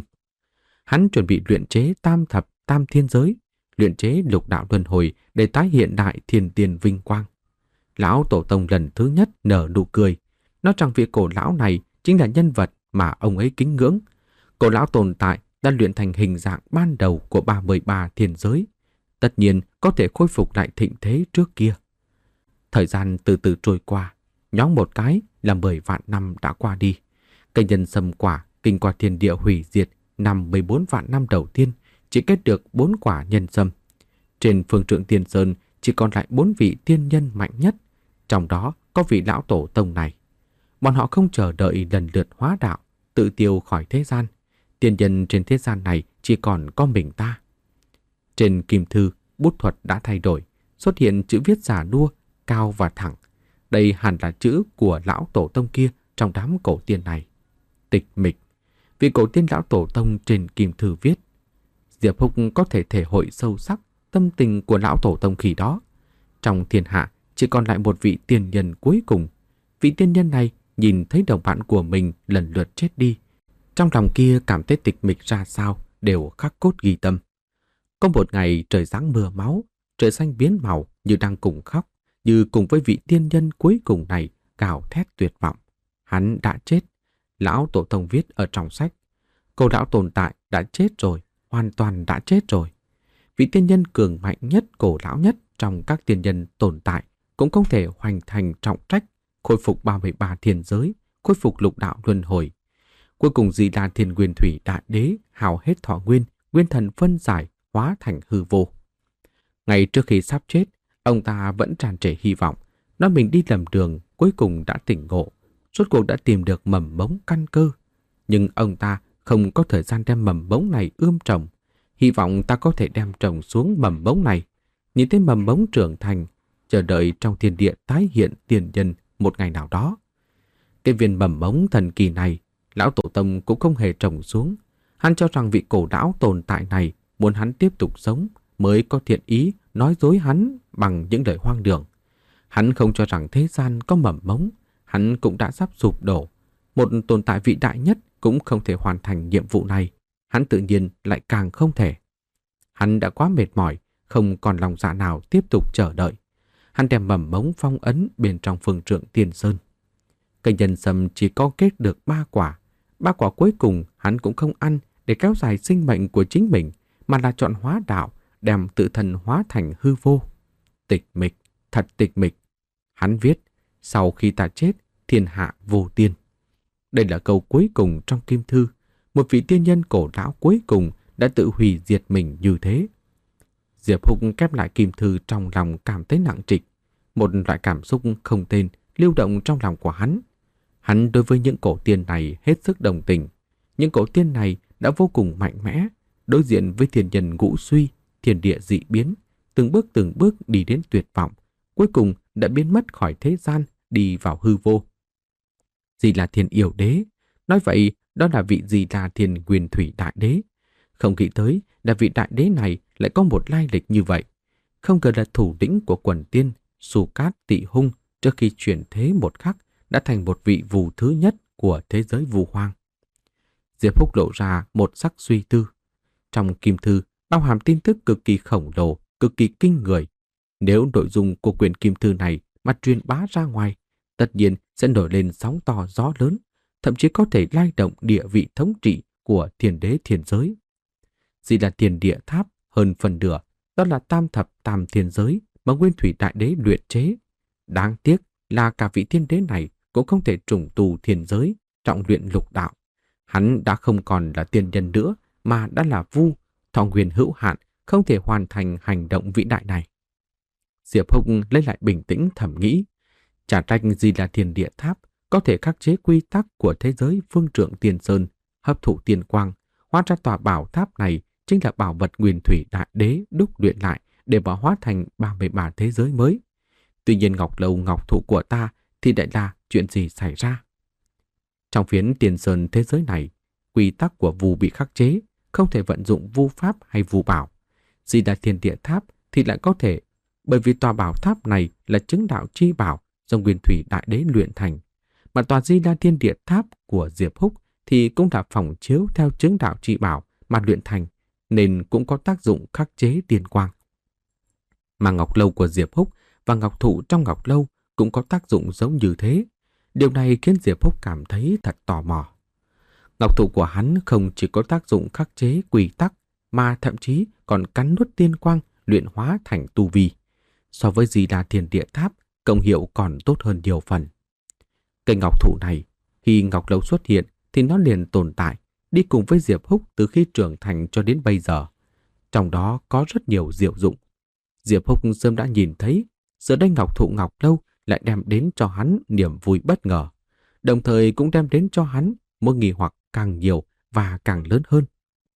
Hắn chuẩn bị luyện chế tam thập tam thiên giới, luyện chế lục đạo luân hồi để tái hiện đại thiên tiền vinh quang. Lão tổ tông lần thứ nhất nở nụ cười, nói rằng vị cổ lão này chính là nhân vật mà ông ấy kính ngưỡng. Cổ lão tồn tại đã luyện thành hình dạng ban đầu của ba mươi ba thiên giới, tất nhiên có thể khôi phục lại thịnh thế trước kia. Thời gian từ từ trôi qua, nhóng một cái là mười vạn năm đã qua đi. Cây nhân sâm quả kinh qua thiên địa hủy diệt năm mười bốn vạn năm đầu tiên chỉ kết được bốn quả nhân sâm. Trên Phương Trượng Tiên Sơn chỉ còn lại bốn vị tiên nhân mạnh nhất, trong đó có vị lão tổ tông này. Bọn họ không chờ đợi lần lượt hóa đạo, tự tiêu khỏi thế gian. Tiên nhân trên thế gian này chỉ còn có mình ta. Trên kim thư, bút thuật đã thay đổi, xuất hiện chữ viết giả nua, cao và thẳng. Đây hẳn là chữ của lão tổ tông kia trong đám cổ tiên này. Tịch mịch. Vị cổ tiên lão tổ tông trên kim thư viết. Diệp Húc có thể thể hội sâu sắc tâm tình của lão tổ tông khi đó. Trong thiên hạ chỉ còn lại một vị tiên nhân cuối cùng. Vị tiên nhân này nhìn thấy đồng bạn của mình lần lượt chết đi. Trong lòng kia cảm thấy tịch mịch ra sao đều khắc cốt ghi tâm. Có một ngày trời giáng mưa máu, trời xanh biến màu như đang cùng khóc, như cùng với vị tiên nhân cuối cùng này gào thét tuyệt vọng. Hắn đã chết. Lão tổ tông viết ở trong sách. Cổ lão tồn tại đã chết rồi, hoàn toàn đã chết rồi. Vị tiên nhân cường mạnh nhất, cổ lão nhất trong các tiên nhân tồn tại cũng không thể hoàn thành trọng trách khôi phục ba mươi ba thiên giới, khôi phục lục đạo luân hồi. Cuối cùng Di Đà Thiên Nguyên Thủy Đại Đế hao hết thọ nguyên, nguyên thần phân giải, hóa thành hư vô. Ngay trước khi sắp chết, ông ta vẫn tràn trề hy vọng, nói mình đi lầm đường, cuối cùng đã tỉnh ngộ, rốt cuộc đã tìm được mầm mống căn cơ. Nhưng ông ta không có thời gian đem mầm mống này ươm trồng. Hy vọng ta có thể đem trồng xuống mầm mống này, nhìn thấy mầm mống trưởng thành, chờ đợi trong thiên địa tái hiện tiền nhân một ngày nào đó. Cái viên mầm mống thần kỳ này, lão tổ tông cũng không hề trồng xuống. Hắn cho rằng vị cổ lão tồn tại này muốn hắn tiếp tục sống mới có thiện ý nói dối hắn bằng những lời hoang đường. Hắn không cho rằng thế gian có mầm mống, hắn cũng đã sắp sụp đổ. Một tồn tại vĩ đại nhất cũng không thể hoàn thành nhiệm vụ này, hắn tự nhiên lại càng không thể. Hắn đã quá mệt mỏi, không còn lòng dạ nào tiếp tục chờ đợi. Hắn đem mầm mống phong ấn bên trong Phương Trượng Tiên Sơn. Cây nhân sâm chỉ có kết được ba quả. Ba quả cuối cùng hắn cũng không ăn để kéo dài sinh mệnh của chính mình, mà là chọn hóa đạo, đem tự thân hóa thành hư vô. Tịch mịch, thật tịch mịch. Hắn viết, sau khi ta chết, thiên hạ vô tiên. Đây là câu cuối cùng trong kim thư. Một vị tiên nhân cổ lão cuối cùng đã tự hủy diệt mình như thế. Diệp Húc kép lại kim thư trong lòng cảm thấy nặng trịch. Một loại cảm xúc không tên lưu động trong lòng của hắn. Hắn đối với những cổ tiên này hết sức đồng tình. Những cổ tiên này đã vô cùng mạnh mẽ, đối diện với thiên nhân ngũ suy, thiên địa dị biến, từng bước từng bước đi đến tuyệt vọng, cuối cùng đã biến mất khỏi thế gian, đi vào hư vô. Di là Thiên Yêu Đế, nói vậy đó là vị Di là Thiên Nguyên Thủy Đại Đế. Không nghĩ tới là vị đại đế này lại có một lai lịch như vậy. Không ngờ là thủ lĩnh của quần tiên, Su Cát Tị Hung trước khi chuyển thế một khắc đã thành một vị vù thứ nhất của thế giới vù hoang. Diệp Húc lộ ra một sắc suy tư. Trong kim thư bao hàm tin tức cực kỳ khổng lồ, cực kỳ kinh người. Nếu nội dung của quyển kim thư này mà truyền bá ra ngoài, tất nhiên sẽ nổi lên sóng to gió lớn, thậm chí có thể lay động địa vị thống trị của thiên đế thiên giới. Gì là thiên địa tháp hơn phần nửa, đó là tam thập tam thiên giới mà Nguyên Thủy Đại Đế luyện chế. Đáng tiếc là cả vị thiên đế này cũng không thể trùng tu thiên giới, trọng luyện lục đạo. Hắn đã không còn là tiên nhân nữa mà đã là vu, thọ nguyên hữu hạn, không thể hoàn thành hành động vĩ đại này. Diệp Húc lấy lại bình tĩnh thầm nghĩ, chả trách gì là thiên địa tháp có thể khắc chế quy tắc của thế giới phương trượng tiền sơn, hấp thụ tiên quang, hóa ra tòa bảo tháp này chính là bảo vật Nguyên Thủy Đại Đế đúc luyện lại để bảo hóa thành ba mươi ba thế giới mới. Tuy nhiên ngọc lâu ngọc thụ của ta thì lại là chuyện gì xảy ra? Trong phiến tiền sơn thế giới này, quy tắc của vu bị khắc chế, không thể vận dụng vu pháp hay vu bảo. Gì là thiên địa tháp thì lại có thể, bởi vì tòa bảo tháp này là chứng đạo chi bảo do Nguyên Thủy Đại Đế luyện thành, mà tòa Di La Thiên Địa Tháp của Diệp Húc thì cũng là phỏng chiếu theo chứng đạo chi bảo mà luyện thành, nên cũng có tác dụng khắc chế tiên quang. Mà ngọc lâu của Diệp Húc và ngọc thụ trong ngọc lâu cũng có tác dụng giống như thế. Điều này khiến Diệp Húc cảm thấy thật tò mò. Ngọc thụ của hắn không chỉ có tác dụng khắc chế quy tắc, mà thậm chí còn cắn nuốt tiên quang luyện hóa thành tu vi. So với Di La Thiên Địa Tháp, công hiệu còn tốt hơn nhiều phần. Cây ngọc thụ này, khi ngọc lâu xuất hiện thì nó liền tồn tại, đi cùng với Diệp Húc từ khi trưởng thành cho đến bây giờ. Trong đó có rất nhiều diệu dụng. Diệp Húc sớm đã nhìn thấy, giờ đây ngọc thụ ngọc lâu lại đem đến cho hắn niềm vui bất ngờ, đồng thời cũng đem đến cho hắn một nghi hoặc càng nhiều và càng lớn hơn.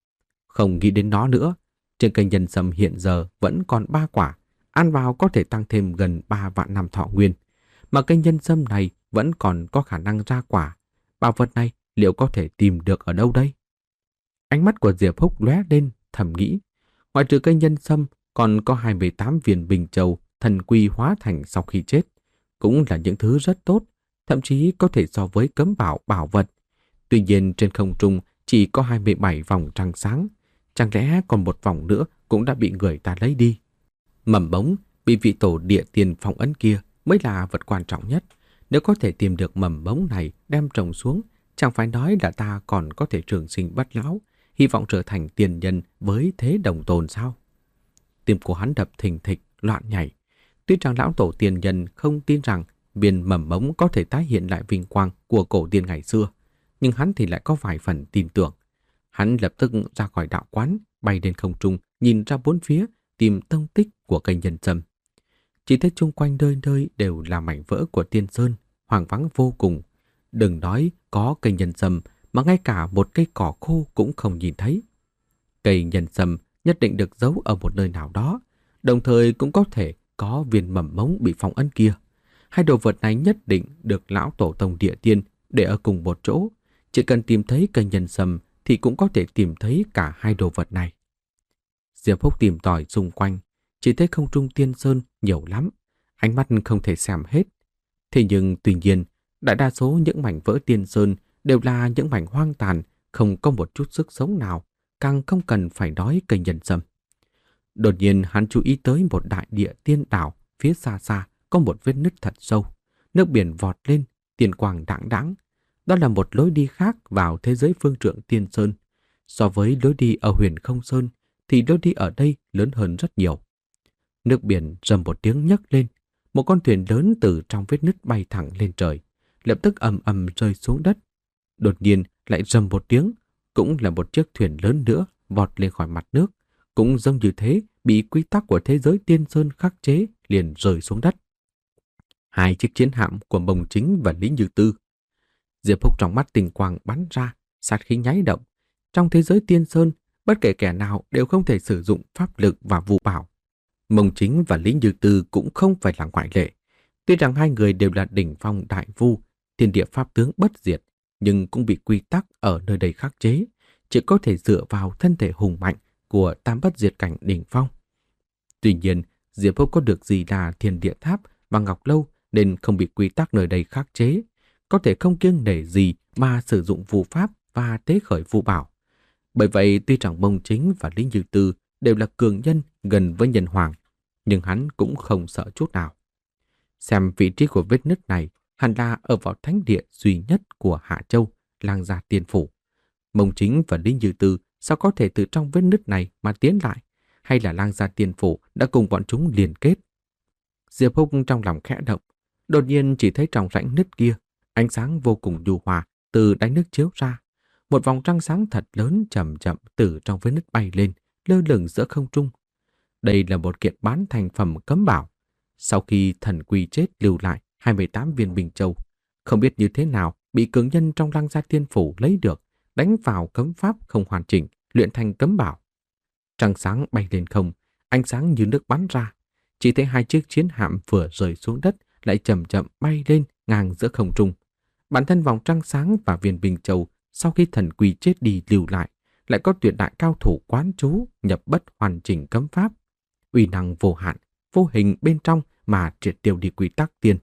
Không nghĩ đến nó nữa, trên cây nhân sâm hiện giờ vẫn còn ba quả, ăn vào có thể tăng thêm gần ba vạn năm thọ nguyên, mà cây nhân sâm này vẫn còn có khả năng ra quả. Bảo vật này liệu có thể tìm được ở đâu đây? Ánh mắt của Diệp Húc lóe lên, thầm nghĩ, ngoài trừ cây nhân sâm còn có hai mươi tám viên bình châu thần quy hóa thành sau khi chết, cũng là những thứ rất tốt, thậm chí có thể so với cấm bảo bảo vật. Tuy nhiên trên không trung chỉ có hai mươi bảy vòng trăng sáng, chẳng lẽ còn một vòng nữa cũng đã bị người ta lấy đi? Mầm bống bị vị tổ địa tiền phong ấn kia mới là vật quan trọng nhất. Nếu có thể tìm được mầm bống này đem trồng xuống, chẳng phải nói là ta còn có thể trường sinh bất lão, hy vọng trở thành tiền nhân với thế đồng tồn sao? Tim của hắn đập thình thịch, loạn nhảy. Tuy rằng lão tổ tiền nhân không tin rằng viên mầm bống có thể tái hiện lại vinh quang của cổ tiên ngày xưa, nhưng hắn thì lại có vài phần tin tưởng. Hắn lập tức ra khỏi đạo quán, bay lên không trung, nhìn ra bốn phía, tìm tông tích của cây nhân sâm. Chỉ thấy chung quanh nơi nơi đều là mảnh vỡ của tiên sơn, hoang vắng vô cùng. Đừng nói có cây nhân sâm, mà ngay cả một cây cỏ khô cũng không nhìn thấy. Cây nhân sâm nhất định được giấu ở một nơi nào đó, đồng thời cũng có thể có viên mầm mống bị phong ấn kia. Hai đồ vật này nhất định được lão tổ tông địa tiên để ở cùng một chỗ. Chỉ cần tìm thấy cây nhân sâm thì cũng có thể tìm thấy cả hai đồ vật này. Diệp Húc tìm tòi xung quanh, chỉ thấy không trung tiên sơn nhiều lắm, ánh mắt không thể xem hết. Thế nhưng tuy nhiên, đại đa số những mảnh vỡ tiên sơn đều là những mảnh hoang tàn, không có một chút sức sống nào, càng không cần phải nói cây nhân sâm. Đột nhiên hắn chú ý tới một đại địa tiên đảo, phía xa xa có một vết nứt thật sâu, nước biển vọt lên, tiên quang đãng đãng. Đó là một lối đi khác vào thế giới phương trượng tiên sơn. So với lối đi ở Huyền Không Sơn thì lối đi ở đây lớn hơn rất nhiều. Nước biển rầm một tiếng nhấc lên, một con thuyền lớn từ trong vết nứt bay thẳng lên trời, lập tức ầm ầm rơi xuống đất. Đột nhiên lại rầm một tiếng, cũng là một chiếc thuyền lớn nữa vọt lên khỏi mặt nước, cũng giống như thế, bị quy tắc của thế giới tiên sơn khắc chế, liền rơi xuống đất. Hai chiếc chiến hạm của Mông Chính và Lý Như Tư. Diệp Húc trong mắt tình quang bắn ra, sát khí nháy động. Trong thế giới tiên sơn, bất kể kẻ nào đều không thể sử dụng pháp lực và vu bảo. Mông Chính và Lý Như Tư cũng không phải là ngoại lệ. Tuy rằng hai người đều là đỉnh phong đại vu, thiên địa pháp tướng bất diệt, nhưng cũng bị quy tắc ở nơi đây khắc chế, chỉ có thể dựa vào thân thể hùng mạnh của tam bất diệt cảnh đỉnh phong. Tuy nhiên, Diệp Húc có được gì là thiên địa tháp và ngọc lâu nên không bị quy tắc nơi đây khắc chế, có thể không kiêng nể gì mà sử dụng phù pháp và tế khởi phù bảo. Bởi vậy tuy rằng Mông Chính và Lý Như Tư đều là cường nhân gần với nhân hoàng, nhưng hắn cũng không sợ chút nào. Xem vị trí của vết nứt này hẳn là ở vào thánh địa duy nhất của Hạ Châu, Lang Gia Tiên Phủ. Mông Chính và Lý Như Tư sao có thể từ trong vết nứt này mà tiến lại, hay là Lang Gia Tiên Phủ đã cùng bọn chúng liên kết? Diệp Húc trong lòng khẽ động, đột nhiên chỉ thấy trong rãnh nứt kia, ánh sáng vô cùng nhu hòa từ đáy nước chiếu ra. Một vòng trăng sáng thật lớn chậm chậm từ trong vết nứt bay lên, lơ lửng giữa không trung. Đây là một kiện bán thành phẩm cấm bảo. Sau khi thần quỷ chết lưu lại hai mươi tám viên bình châu, không biết như thế nào bị cường nhân trong Lang Gia Tiên Phủ lấy được, đánh vào cấm pháp không hoàn chỉnh, luyện thành cấm bảo. Trăng sáng bay lên không, ánh sáng như nước bắn ra. Chỉ thấy hai chiếc chiến hạm vừa rơi xuống đất lại chậm chậm bay lên ngang giữa không trung. Bản thân vòng trăng sáng và viên bình châu sau khi thần quỷ chết đi lưu lại, lại có tuyệt đại cao thủ quán chú nhập bất hoàn chỉnh cấm pháp, uy năng vô hạn, vô hình bên trong mà triệt tiêu đi quy tắc tiên.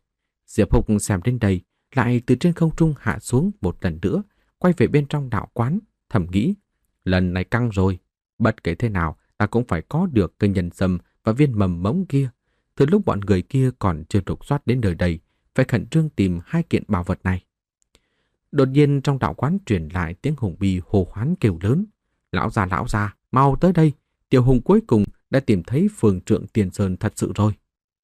Diệp Húc xem đến đây, lại từ trên không trung hạ xuống một lần nữa, quay về bên trong đạo quán, thầm nghĩ, lần này căng rồi, bất kể thế nào ta cũng phải có được cây nhân sâm và viên mầm mống kia. Từ lúc bọn người kia còn chưa trục soát đến nơi đây, phải khẩn trương tìm hai kiện bảo vật này. Đột nhiên trong đạo quán truyền lại tiếng Hùng Bi hô hoán kêu lớn, lão già lão già, mau tới đây, tiểu hùng cuối cùng đã tìm thấy phường trượng Tiền Sơn thật sự rồi.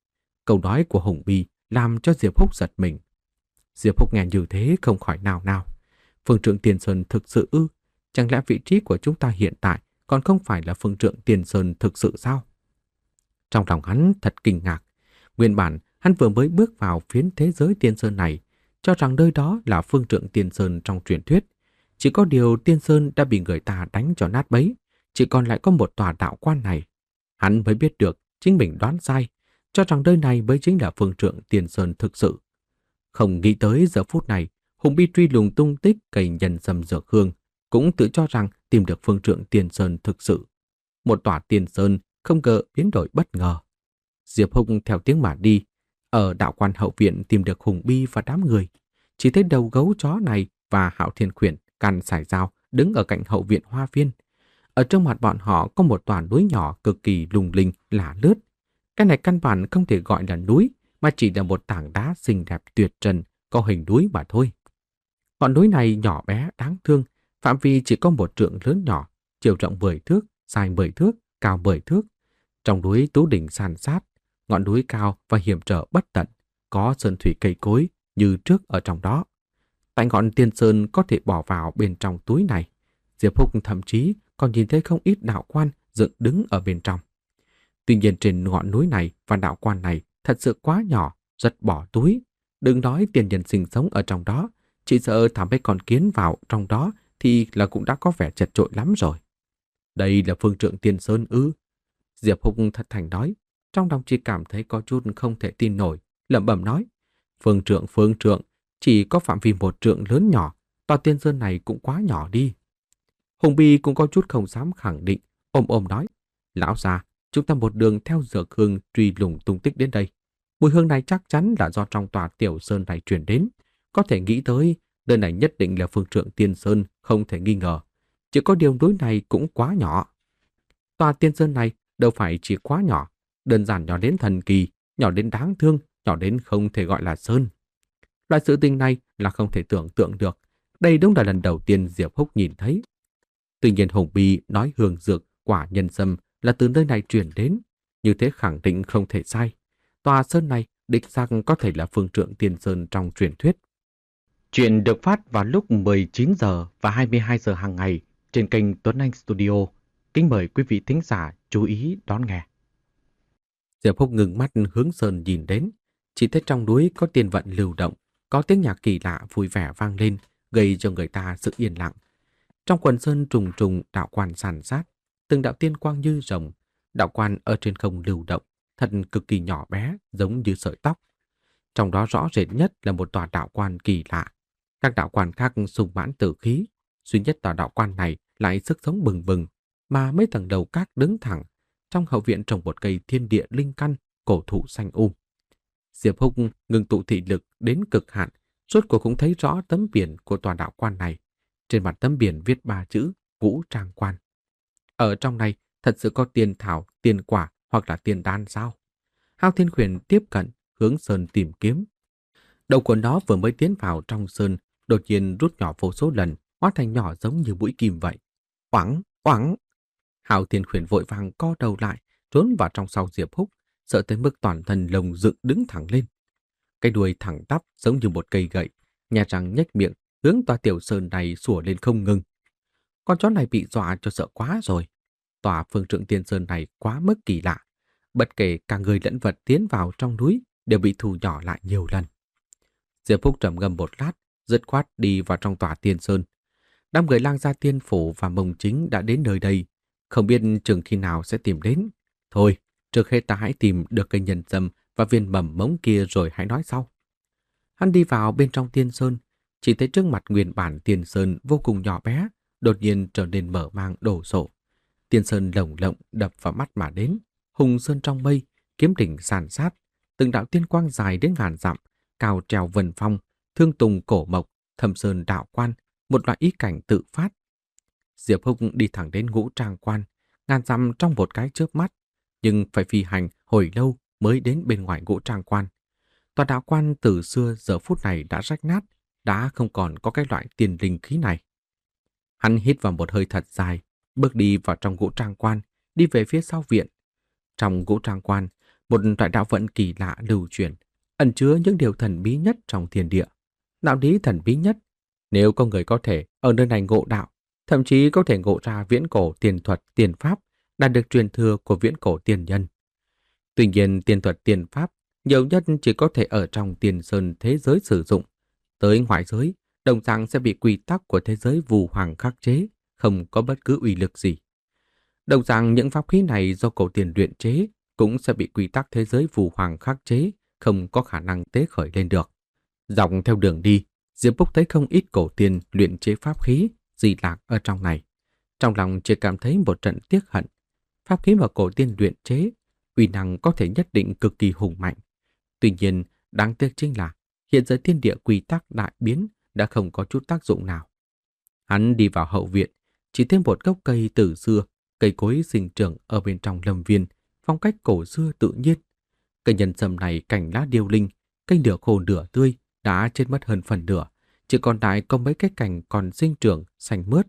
Câu nói của Hùng Bi làm cho Diệp Húc giật mình. Diệp Húc nghe như thế không khỏi nào nào. Phường trượng Tiền Sơn thực sự ư? Chẳng lẽ vị trí của chúng ta hiện tại còn không phải là phường trượng Tiền Sơn thực sự sao? Trong lòng hắn thật kinh ngạc. Nguyên bản hắn vừa mới bước vào phiến thế giới Tiên Sơn này, cho rằng nơi đó là phương trượng Tiên Sơn trong truyền thuyết. Chỉ có điều Tiên Sơn đã bị người ta đánh cho nát bấy, chỉ còn lại có một tòa đạo quan này. Hắn mới biết được chính mình đoán sai, cho rằng nơi này mới chính là phương trượng Tiên Sơn thực sự. Không nghĩ tới giờ phút này, Hùng Bi truy lùng tung tích cây nhân sâm dược hương, cũng tự cho rằng tìm được phương trượng Tiên Sơn thực sự. Một tòa Tiên Sơn không ngờ biến đổi bất ngờ. Diệp Húc theo tiếng mà đi, ở đạo quan hậu viện tìm được Hùng Bi và đám người. Chỉ thấy đầu gấu chó này và Hạo Thiên Khuyển căn sải dao đứng ở cạnh hậu viện hoa viên. Ở trước mặt bọn họ có một tòa núi nhỏ cực kỳ lung linh lả lướt. Cái này căn bản không thể gọi là núi, mà chỉ là một tảng đá xinh đẹp tuyệt trần, có hình núi mà thôi. Ngọn núi này nhỏ bé đáng thương, phạm vi chỉ có một trượng lớn nhỏ, chiều rộng mười thước, dài mười thước, cao mười thước. Trong núi tú đỉnh san sát, ngọn núi cao và hiểm trở bất tận, có sơn thủy cây cối như trước ở trong đó. Tại ngọn Tiên Sơn có thể bỏ vào bên trong túi này. Diệp Húc thậm chí còn nhìn thấy không ít đạo quan dựng đứng ở bên trong. Tuy nhiên trên ngọn núi này và đạo quan này thật sự quá nhỏ, rất bỏ túi. Đừng nói tiền nhân sinh sống ở trong đó, chỉ sợ thả mấy con kiến vào trong đó thì là cũng đã có vẻ chật chội lắm rồi. Đây là phương trượng Tiên Sơn ư? Diệp Húc thật thành nói, trong lòng chỉ cảm thấy có chút không thể tin nổi, lẩm bẩm nói, phương trượng phương trượng, chỉ có phạm vi một trượng lớn nhỏ, tòa Tiên Sơn này cũng quá nhỏ đi. Hùng Bi cũng có chút không dám khẳng định, ôm ôm nói, lão già, chúng ta một đường theo dược hương truy lùng tung tích đến đây. Mùi hương này chắc chắn là do trong tòa Tiểu Sơn này truyền đến. Có thể nghĩ tới, nơi này nhất định là phương trượng Tiên Sơn, không thể nghi ngờ. Chỉ có điều núi này cũng quá nhỏ. Tòa Tiên Sơn này đâu phải chỉ quá nhỏ, đơn giản nhỏ đến thần kỳ, nhỏ đến đáng thương, nhỏ đến không thể gọi là sơn. Loại sự tình này là không thể tưởng tượng được. Đây đúng là lần đầu tiên Diệp Húc nhìn thấy. Tuy nhiên Hùng Bi nói hương dược, quả nhân sâm là từ nơi này truyền đến, như thế khẳng định không thể sai. Tòa sơn này đích xác có thể là phương trượng Tiên Sơn trong truyền thuyết. Chuyện được phát vào lúc mười chín giờ và hai mươi hai giờ hàng ngày trên kênh Tuấn Anh Studio. Kính mời quý vị thính giả chú ý đón nghe. Diệp Húc ngừng mắt hướng sơn nhìn đến, chỉ thấy trong núi có tiên vận lưu động, có tiếng nhạc kỳ lạ vui vẻ vang lên, gây cho người ta sự yên lặng. Trong quần sơn trùng trùng đạo quan sàn sát, từng đạo tiên quang như rồng, đạo quan ở trên không lưu động, thật cực kỳ nhỏ bé, giống như sợi tóc. Trong đó rõ rệt nhất là một tòa đạo quan kỳ lạ. Các đạo quan khác sung mãn tử khí, duy nhất tòa đạo quan này lại sức sống bừng bừng, mà mấy tầng đầu các đứng thẳng. Trong hậu viện trồng một cây thiên địa linh căn, cổ thụ xanh um. Diệp Húc ngừng tụ thị lực đến cực hạn, rốt cuộc cũng thấy rõ tấm biển của tòa đạo quan này. Trên mặt tấm biển viết ba chữ Ngũ Trang Quan. Ở trong này thật sự có tiền thảo, tiền quả hoặc là tiền đan sao? Hao Thiên Huyền tiếp cận, hướng sơn tìm kiếm. Đầu của nó vừa mới tiến vào trong sơn, đột nhiên rút nhỏ vô số lần, hóa thành nhỏ giống như mũi kim vậy. Oảng, oảng! Hao Thiên Huyền vội vàng co đầu lại, trốn vào trong sau Diệp Húc, sợ tới mức toàn thân lồng dựng đứng thẳng lên. Cái đuôi thẳng tắp giống như một cây gậy, nhà răng nhếch miệng, hướng tòa tiểu sơn này sủa lên không ngừng. Con chó này bị dọa cho sợ quá rồi. Tòa phương trượng tiên sơn này quá mức kỳ lạ. Bất kể cả người lẫn vật tiến vào trong núi đều bị thu nhỏ lại nhiều lần. Diệp Phúc trầm ngâm một lát, dứt khoát đi vào trong tòa tiên sơn. Đám người lang gia tiên phủ và mông chính đã đến nơi đây, không biết chừng khi nào sẽ tìm đến. Thôi, trước hết ta hãy tìm được cây nhân sâm và viên mầm mống kia rồi hãy nói sau. Hắn đi vào bên trong tiên sơn, chỉ thấy trước mặt nguyên bản tiên sơn vô cùng nhỏ bé, đột nhiên trở nên mở mang đổ sộ. Tiên sơn lồng lộng đập vào mắt mà đến, hùng sơn trong mây, kiếm đỉnh sàn sát, từng đạo tiên quang dài đến ngàn dặm, cao treo vần phong, thương tùng cổ mộc, thâm sơn đạo quan, một loại ý cảnh tự phát. Diệp Húc đi thẳng đến Ngũ Trang Quan, ngàn dặm trong một cái chớp mắt, nhưng phải phi hành hồi lâu mới đến bên ngoài Ngũ Trang Quan. Tòa đạo quan từ xưa giờ phút này đã rách nát, đã không còn có cái loại tiền linh khí này. Hắn hít vào một hơi thật dài, bước đi vào trong Ngũ Trang Quan, đi về phía sau viện. Trong Ngũ Trang Quan, một loại đạo vận kỳ lạ lưu truyền, ẩn chứa những điều thần bí nhất trong thiên địa. Đạo lý thần bí nhất, nếu có người có thể ở nơi này ngộ đạo, thậm chí có thể ngộ ra viễn cổ tiền thuật tiền pháp đã được truyền thừa của viễn cổ tiền nhân. Tuy nhiên tiền thuật tiền pháp nhiều nhất chỉ có thể ở trong tiền sơn thế giới sử dụng. Tới ngoại giới, đồng dạng sẽ bị quy tắc của thế giới vù hoàng khắc chế, không có bất cứ uy lực gì. Đồng dạng những pháp khí này do cổ tiền luyện chế cũng sẽ bị quy tắc thế giới vù hoàng khắc chế, không có khả năng tế khởi lên được. Dọc theo đường đi, Diệp Phúc thấy không ít cổ tiền luyện chế pháp khí dị lạc ở trong này. Trong lòng chỉ cảm thấy một trận tiếc hận. Pháp khí mà cổ tiên luyện chế, uy năng có thể nhất định cực kỳ hùng mạnh. Tuy nhiên, đáng tiếc chính là hiện giờ thiên địa quy tắc đại biến đã không có chút tác dụng nào. Hắn đi vào hậu viện, chỉ thêm một gốc cây từ xưa, cây cối sinh trưởng ở bên trong lâm viên, phong cách cổ xưa tự nhiên. Cây nhân sâm này cành lá điêu linh, cây nửa khô nửa tươi, đã chết mất hơn phần nửa, chỉ còn lại có mấy cái cành còn sinh trưởng xanh mướt.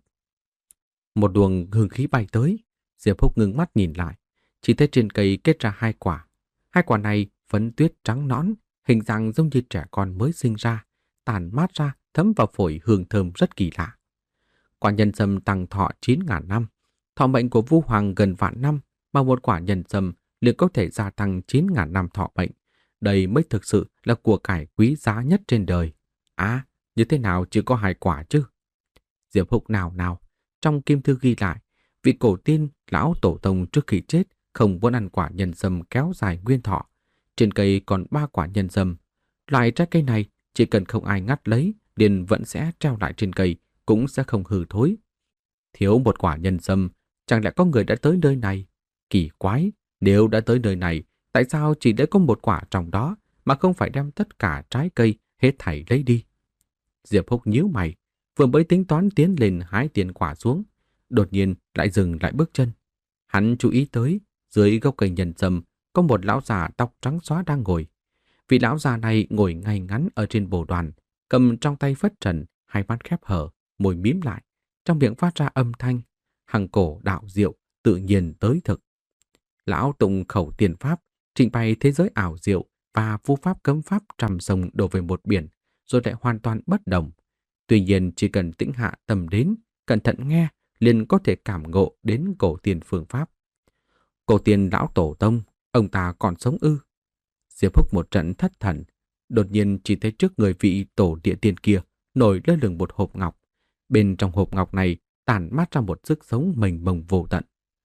Một luồng hương khí bay tới, Diệp Húc ngưng mắt nhìn lại, chỉ thấy trên cây kết ra hai quả. Hai quả này phấn tuyết trắng nõn, hình dạng giống như trẻ con mới sinh ra, tàn mát ra thấm vào phổi hương thơm rất kỳ lạ. Quả nhân sâm tăng thọ chín ngàn năm, thọ mệnh của Vu Hoàng gần vạn năm, mà một quả nhân sâm liền có thể gia tăng chín ngàn năm thọ mệnh. Đây mới thực sự là của cải quý giá nhất trên đời. À, như thế nào chỉ có hai quả chứ? Diệp Húc nào nào, trong kim thư ghi lại, vị cổ tiên lão tổ tông trước khi chết không muốn ăn quả nhân sâm kéo dài nguyên thọ. Trên cây còn ba quả nhân sâm. Loại trái cây này chỉ cần không ai ngắt lấy, liền vẫn sẽ treo lại trên cây, cũng sẽ không hư thối. Thiếu một quả nhân sâm, chẳng lẽ có người đã tới nơi này? Kỳ quái, nếu đã tới nơi này, tại sao chỉ để có một quả trong đó mà không phải đem tất cả trái cây hết thảy lấy đi? Diệp Húc nhíu mày, vừa mới tính toán tiến lên hái tiền quả xuống, đột nhiên lại dừng lại bước chân. Hắn chú ý tới, dưới gốc cây nhân sâm có một lão già tóc trắng xóa đang ngồi. Vị lão già này ngồi ngay ngắn ở trên bồ đoàn, cầm trong tay phất trần, hai mắt khép hở, môi mím lại, trong miệng phát ra âm thanh, hằng cổ đạo diệu, tự nhiên tới thực. Lão tụng khẩu tiền pháp, trình bày thế giới ảo diệu và vu pháp cấm pháp trăm sông đổ về một biển, rồi lại hoàn toàn bất đồng. Tuy nhiên chỉ cần tĩnh hạ tâm đến, cẩn thận nghe, liền có thể cảm ngộ đến cổ tiền phương pháp. Cổ tiền lão tổ tông, ông ta còn sống ư? Diệp Húc một trận thất thần, đột nhiên chỉ thấy trước người vị tổ địa tiên kia nổi lơ lửng một hộp ngọc. Bên trong hộp ngọc này tản mát ra một sức sống mênh mông vô tận.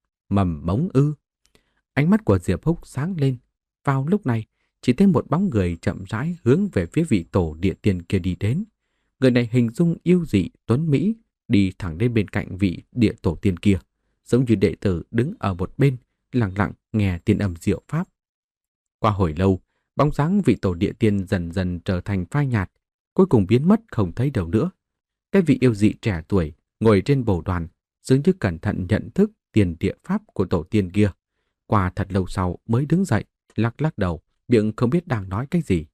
Mầm mống ư? Ánh mắt của Diệp Húc sáng lên. Vào lúc này, chỉ thấy một bóng người chậm rãi hướng về phía vị tổ địa tiên kia đi đến. Người này hình dung yêu dị, tuấn mỹ, đi thẳng đến bên cạnh vị địa tổ tiên kia, giống như đệ tử đứng ở một bên, lặng lặng nghe tiên âm diệu pháp. Qua hồi lâu, Bóng dáng vị tổ địa tiên dần dần trở thành phai nhạt, cuối cùng biến mất không thấy đâu nữa. Cái vị yêu dị trẻ tuổi ngồi trên bồ đoàn, dường như cẩn thận nhận thức tiền địa pháp của tổ tiên kia. Qua thật lâu sau mới đứng dậy, lắc lắc đầu, miệng không biết đang nói cái gì.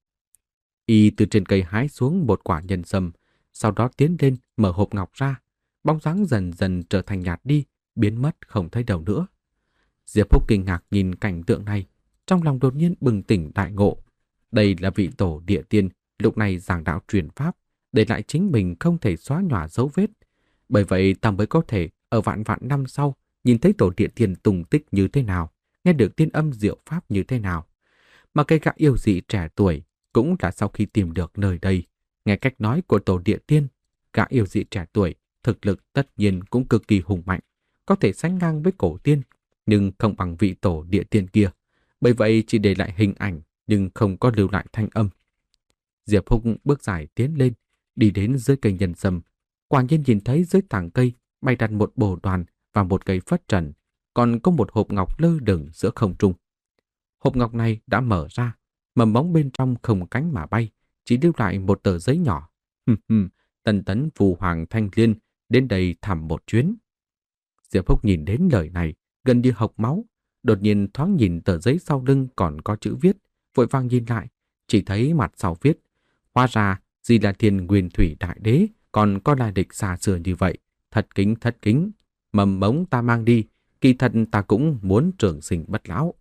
Y từ trên cây hái xuống một quả nhân sâm, sau đó tiến lên mở hộp ngọc ra. Bóng dáng dần dần trở thành nhạt đi, biến mất không thấy đâu nữa. Diệp Húc kinh ngạc nhìn cảnh tượng này, trong lòng đột nhiên bừng tỉnh đại ngộ. Đây là vị tổ địa tiên lúc này giảng đạo truyền pháp, để lại chính mình không thể xóa nhòa dấu vết. Bởi vậy ta mới có thể ở vạn vạn năm sau nhìn thấy tổ địa tiên tùng tích như thế nào, nghe được tiên âm diệu pháp như thế nào. Mà cái gã yêu dị trẻ tuổi cũng là sau khi tìm được nơi đây, nghe cách nói của tổ địa tiên, gã yêu dị trẻ tuổi thực lực tất nhiên cũng cực kỳ hùng mạnh, có thể sánh ngang với cổ tiên, nhưng không bằng vị tổ địa tiên kia. Bởi vậy chỉ để lại hình ảnh nhưng không có lưu lại thanh âm. Diệp Húc bước dài tiến lên, đi đến dưới cây nhân sâm, quả nhiên nhìn thấy dưới tảng cây bay đặt một bồ đoàn và một cây phất trần, còn có một hộp ngọc lơ lửng giữa không trung. Hộp ngọc này đã mở ra, mầm móng bên trong không cánh mà bay, chỉ lưu lại một tờ giấy nhỏ. Hừm hừm, Tần tấn phù hoàng thanh liên đến đây thăm một chuyến. Diệp Húc nhìn đến lời này, gần như hộc máu, đột nhiên thoáng nhìn tờ giấy sau lưng còn có chữ viết, vội vàng nhìn lại, chỉ thấy mặt sau viết, hóa ra Di là Thiên Nguyên Thủy Đại Đế, còn có lai lịch xa xưa như vậy, thật kính thất kính, mầm mống ta mang đi, kỳ thật ta cũng muốn trường sinh bất lão.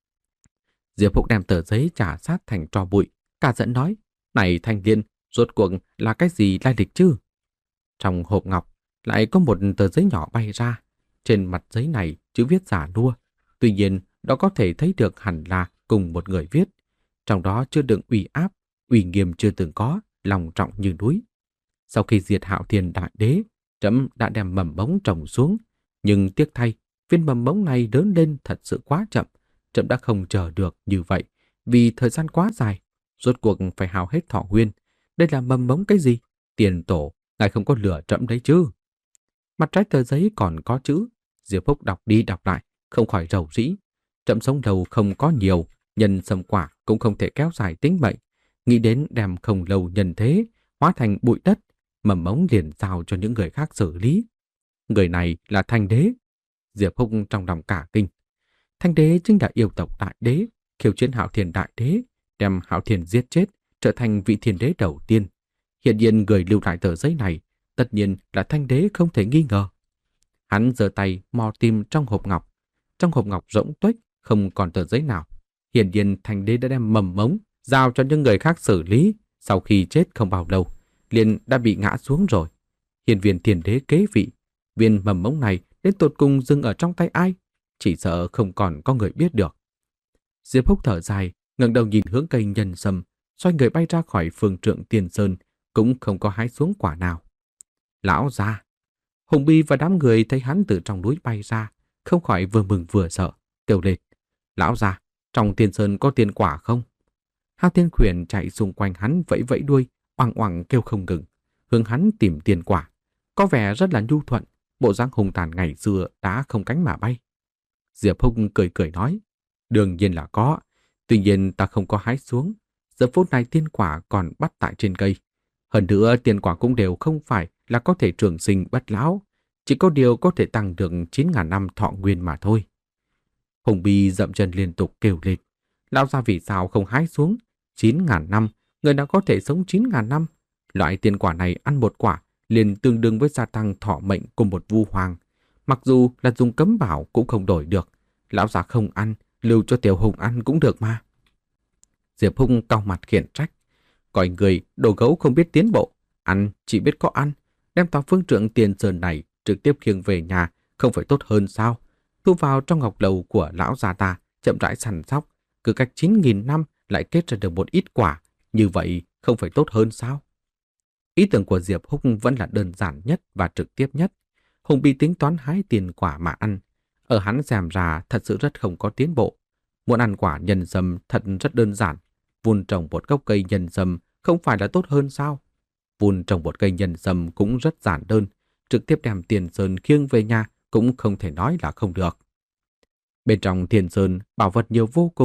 Diệp Húc đem tờ giấy trả sát thành tro bụi, cả giận nói, này Thanh Liên, rốt cuộc là cái gì lai lịch chứ? Trong hộp ngọc lại có một tờ giấy nhỏ bay ra, trên mặt giấy này chữ viết giả nua, tuy nhiên đó có thể thấy được hẳn là cùng một người viết, trong đó chưa đựng uy áp, uy nghiêm chưa từng có, lòng trọng như núi. Sau khi diệt Hạo Thiên Đại Đế, trẫm đã đem mầm mống trồng xuống, nhưng tiếc thay, viên mầm mống này lớn lên thật sự quá chậm, trẫm đã không chờ được như vậy, vì thời gian quá dài, rốt cuộc phải hao hết thọ nguyên. Đây là mầm mống cái gì? Tiền tổ, ngài không có lừa trẫm đấy chứ? Mặt trái tờ giấy còn có chữ, Diệp Húc đọc đi đọc lại, không khỏi rầu rĩ. Trẫm sống đầu không có nhiều, nhân sâm quả cũng không thể kéo dài tính mệnh. Nghĩ đến đem không lâu nhân thế, hóa thành bụi đất, mầm mống liền giao cho những người khác xử lý. Người này là Thanh Đế. Diệp Húc trong lòng cả kinh. Thanh Đế chính là yêu tộc Đại Đế, khiêu chiến Hạo Thiên Đại Đế, đem Hạo Thiên giết chết, trở thành vị thiên đế đầu tiên. Hiện nhiên người lưu lại tờ giấy này, tất nhiên là Thanh Đế không thể nghi ngờ. Hắn giơ tay mò tìm trong hộp ngọc. Trong hộp ngọc rỗng tuếch, không còn tờ giấy nào. Hiển nhiên Thanh Đế đã đem mầm mống giao cho những người khác xử lý, sau khi chết không bao lâu, liền đã bị ngã xuống rồi. Hiền viên thiên đế kế vị, viên mầm mống này đến tột cùng dừng ở trong tay ai, chỉ sợ không còn có người biết được. Diệp Húc thở dài, ngẩng đầu nhìn hướng cây nhân sâm, xoay người bay ra khỏi phương trượng Tiền Sơn, cũng không có hái xuống quả nào. Lão gia! Hùng Bi và đám người thấy hắn từ trong núi bay ra, không khỏi vừa mừng vừa sợ, kêu lên. Lão gia, trong Tiền Sơn có tiên quả không? Hao Thiên Khuyển chạy xung quanh hắn vẫy vẫy đuôi, oằng oằng kêu không ngừng, hướng hắn tìm tiên quả. Có vẻ rất là nhu thuận, bộ dáng hùng tàn ngày xưa đã không cánh mà bay. Diệp Húc cười cười nói, đương nhiên là có, tuy nhiên ta không có hái xuống. Giờ phút này tiên quả còn bắt tại trên cây. Hơn nữa tiên quả cũng đều không phải là có thể trường sinh bất lão, chỉ có điều có thể tăng được chín ngàn năm thọ nguyên mà thôi. Hùng Bi dậm chân liên tục kêu lên, lão gia vì sao không hái xuống? chín ngàn năm, người nào có thể sống chín ngàn năm? Loại tiên quả này ăn một quả liền tương đương với gia tăng thọ mệnh của một vu hoàng. Mặc dù là dùng cấm bảo cũng không đổi được. Lão già không ăn, lưu cho Tiểu Hùng ăn cũng được mà. Diệp Hùng cau mặt khiển trách. Coi người đồ gấu không biết tiến bộ, ăn chỉ biết có ăn. Đem tòa phương trượng Tiền Sơn này trực tiếp khiêng về nhà không phải tốt hơn sao? Thu vào trong ngọc lầu của lão già ta, chậm rãi săn sóc, cứ cách chín nghìn năm lại kết ra được một ít quả, như vậy không phải tốt hơn sao? Ý tưởng của Diệp Húc vẫn là đơn giản nhất và trực tiếp nhất. Hùng Bi tính toán hái tiền quả mà ăn. Ở hắn xem ra thật sự rất không có tiến bộ. Muốn ăn quả nhân sâm thật rất đơn giản. Vun trồng một gốc cây nhân sâm không phải là tốt hơn sao? Vun trồng một cây nhân sâm cũng rất giản đơn. Trực tiếp đem Tiền Sơn khiêng về nhà cũng không thể nói là không được. Bên trong Tiền Sơn bảo vật nhiều vô cùng,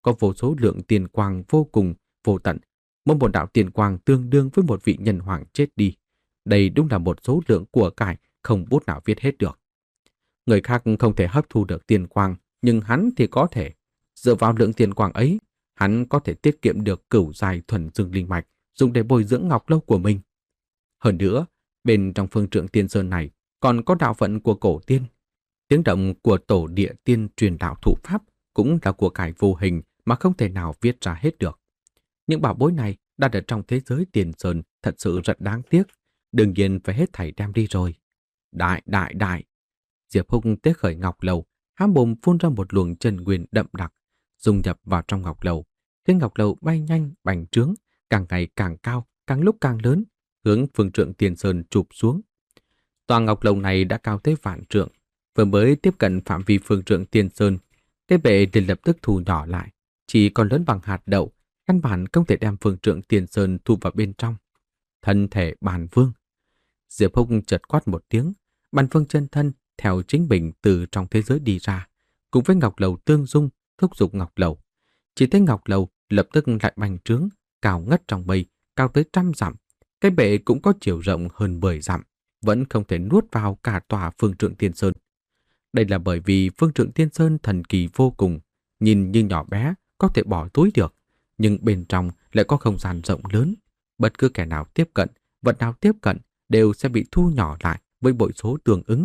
có vô số lượng tiền quang vô cùng, vô tận. Mỗi một đạo tiền quang tương đương với một vị nhân hoàng chết đi. Đây đúng là một số lượng của cải không bút nào viết hết được. Người khác không thể hấp thu được tiền quang, nhưng hắn thì có thể. Dựa vào lượng tiền quang ấy, hắn có thể tiết kiệm được cửu giai thuần dương linh mạch dùng để bồi dưỡng ngọc lâu của mình. Hơn nữa, bên trong phương trượng tiên sơn này còn có đạo vận của cổ tiên. Tiếng động của tổ địa tiên truyền đạo thụ pháp cũng là của cải vô hình mà không thể nào viết ra hết được. Những bảo bối này đặt ở trong thế giới tiền sơn thật sự rất đáng tiếc, đương nhiên phải hết thảy đem đi rồi. Đại, đại, đại! Diệp Hùng tế khởi ngọc lầu, há mồm phun ra một luồng chân nguyên đậm đặc, dung nhập vào trong ngọc lầu. Cái ngọc lầu bay nhanh, bành trướng, càng ngày càng cao, càng lúc càng lớn, hướng phương trượng tiền sơn chụp xuống. Tòa ngọc lầu này đã cao tới vạn trượng, vừa mới tiếp cận phạm vi phương trượng tiền sơn, cái bệ liền lập tức thu nhỏ lại, chỉ còn lớn bằng hạt đậu, căn bản không thể đem phương trượng tiền sơn thu vào bên trong. Thân thể bàn vương. Diệp Hùng chợt quát một tiếng, bàn vương chân thân theo chính mình từ trong thế giới đi ra, cùng với ngọc lầu tương dung, thúc giục ngọc lầu. Chỉ thấy ngọc lầu lập tức lại bành trướng, cao ngất trong mây, cao tới trăm dặm. Cái bệ cũng có chiều rộng hơn mười dặm, vẫn không thể nuốt vào cả tòa phương trượng tiên sơn. Đây là bởi vì phương trượng tiên sơn thần kỳ vô cùng, nhìn như nhỏ bé, có thể bỏ túi được, nhưng bên trong lại có không gian rộng lớn. Bất cứ kẻ nào tiếp cận, vật nào tiếp cận đều sẽ bị thu nhỏ lại với bội số tương ứng.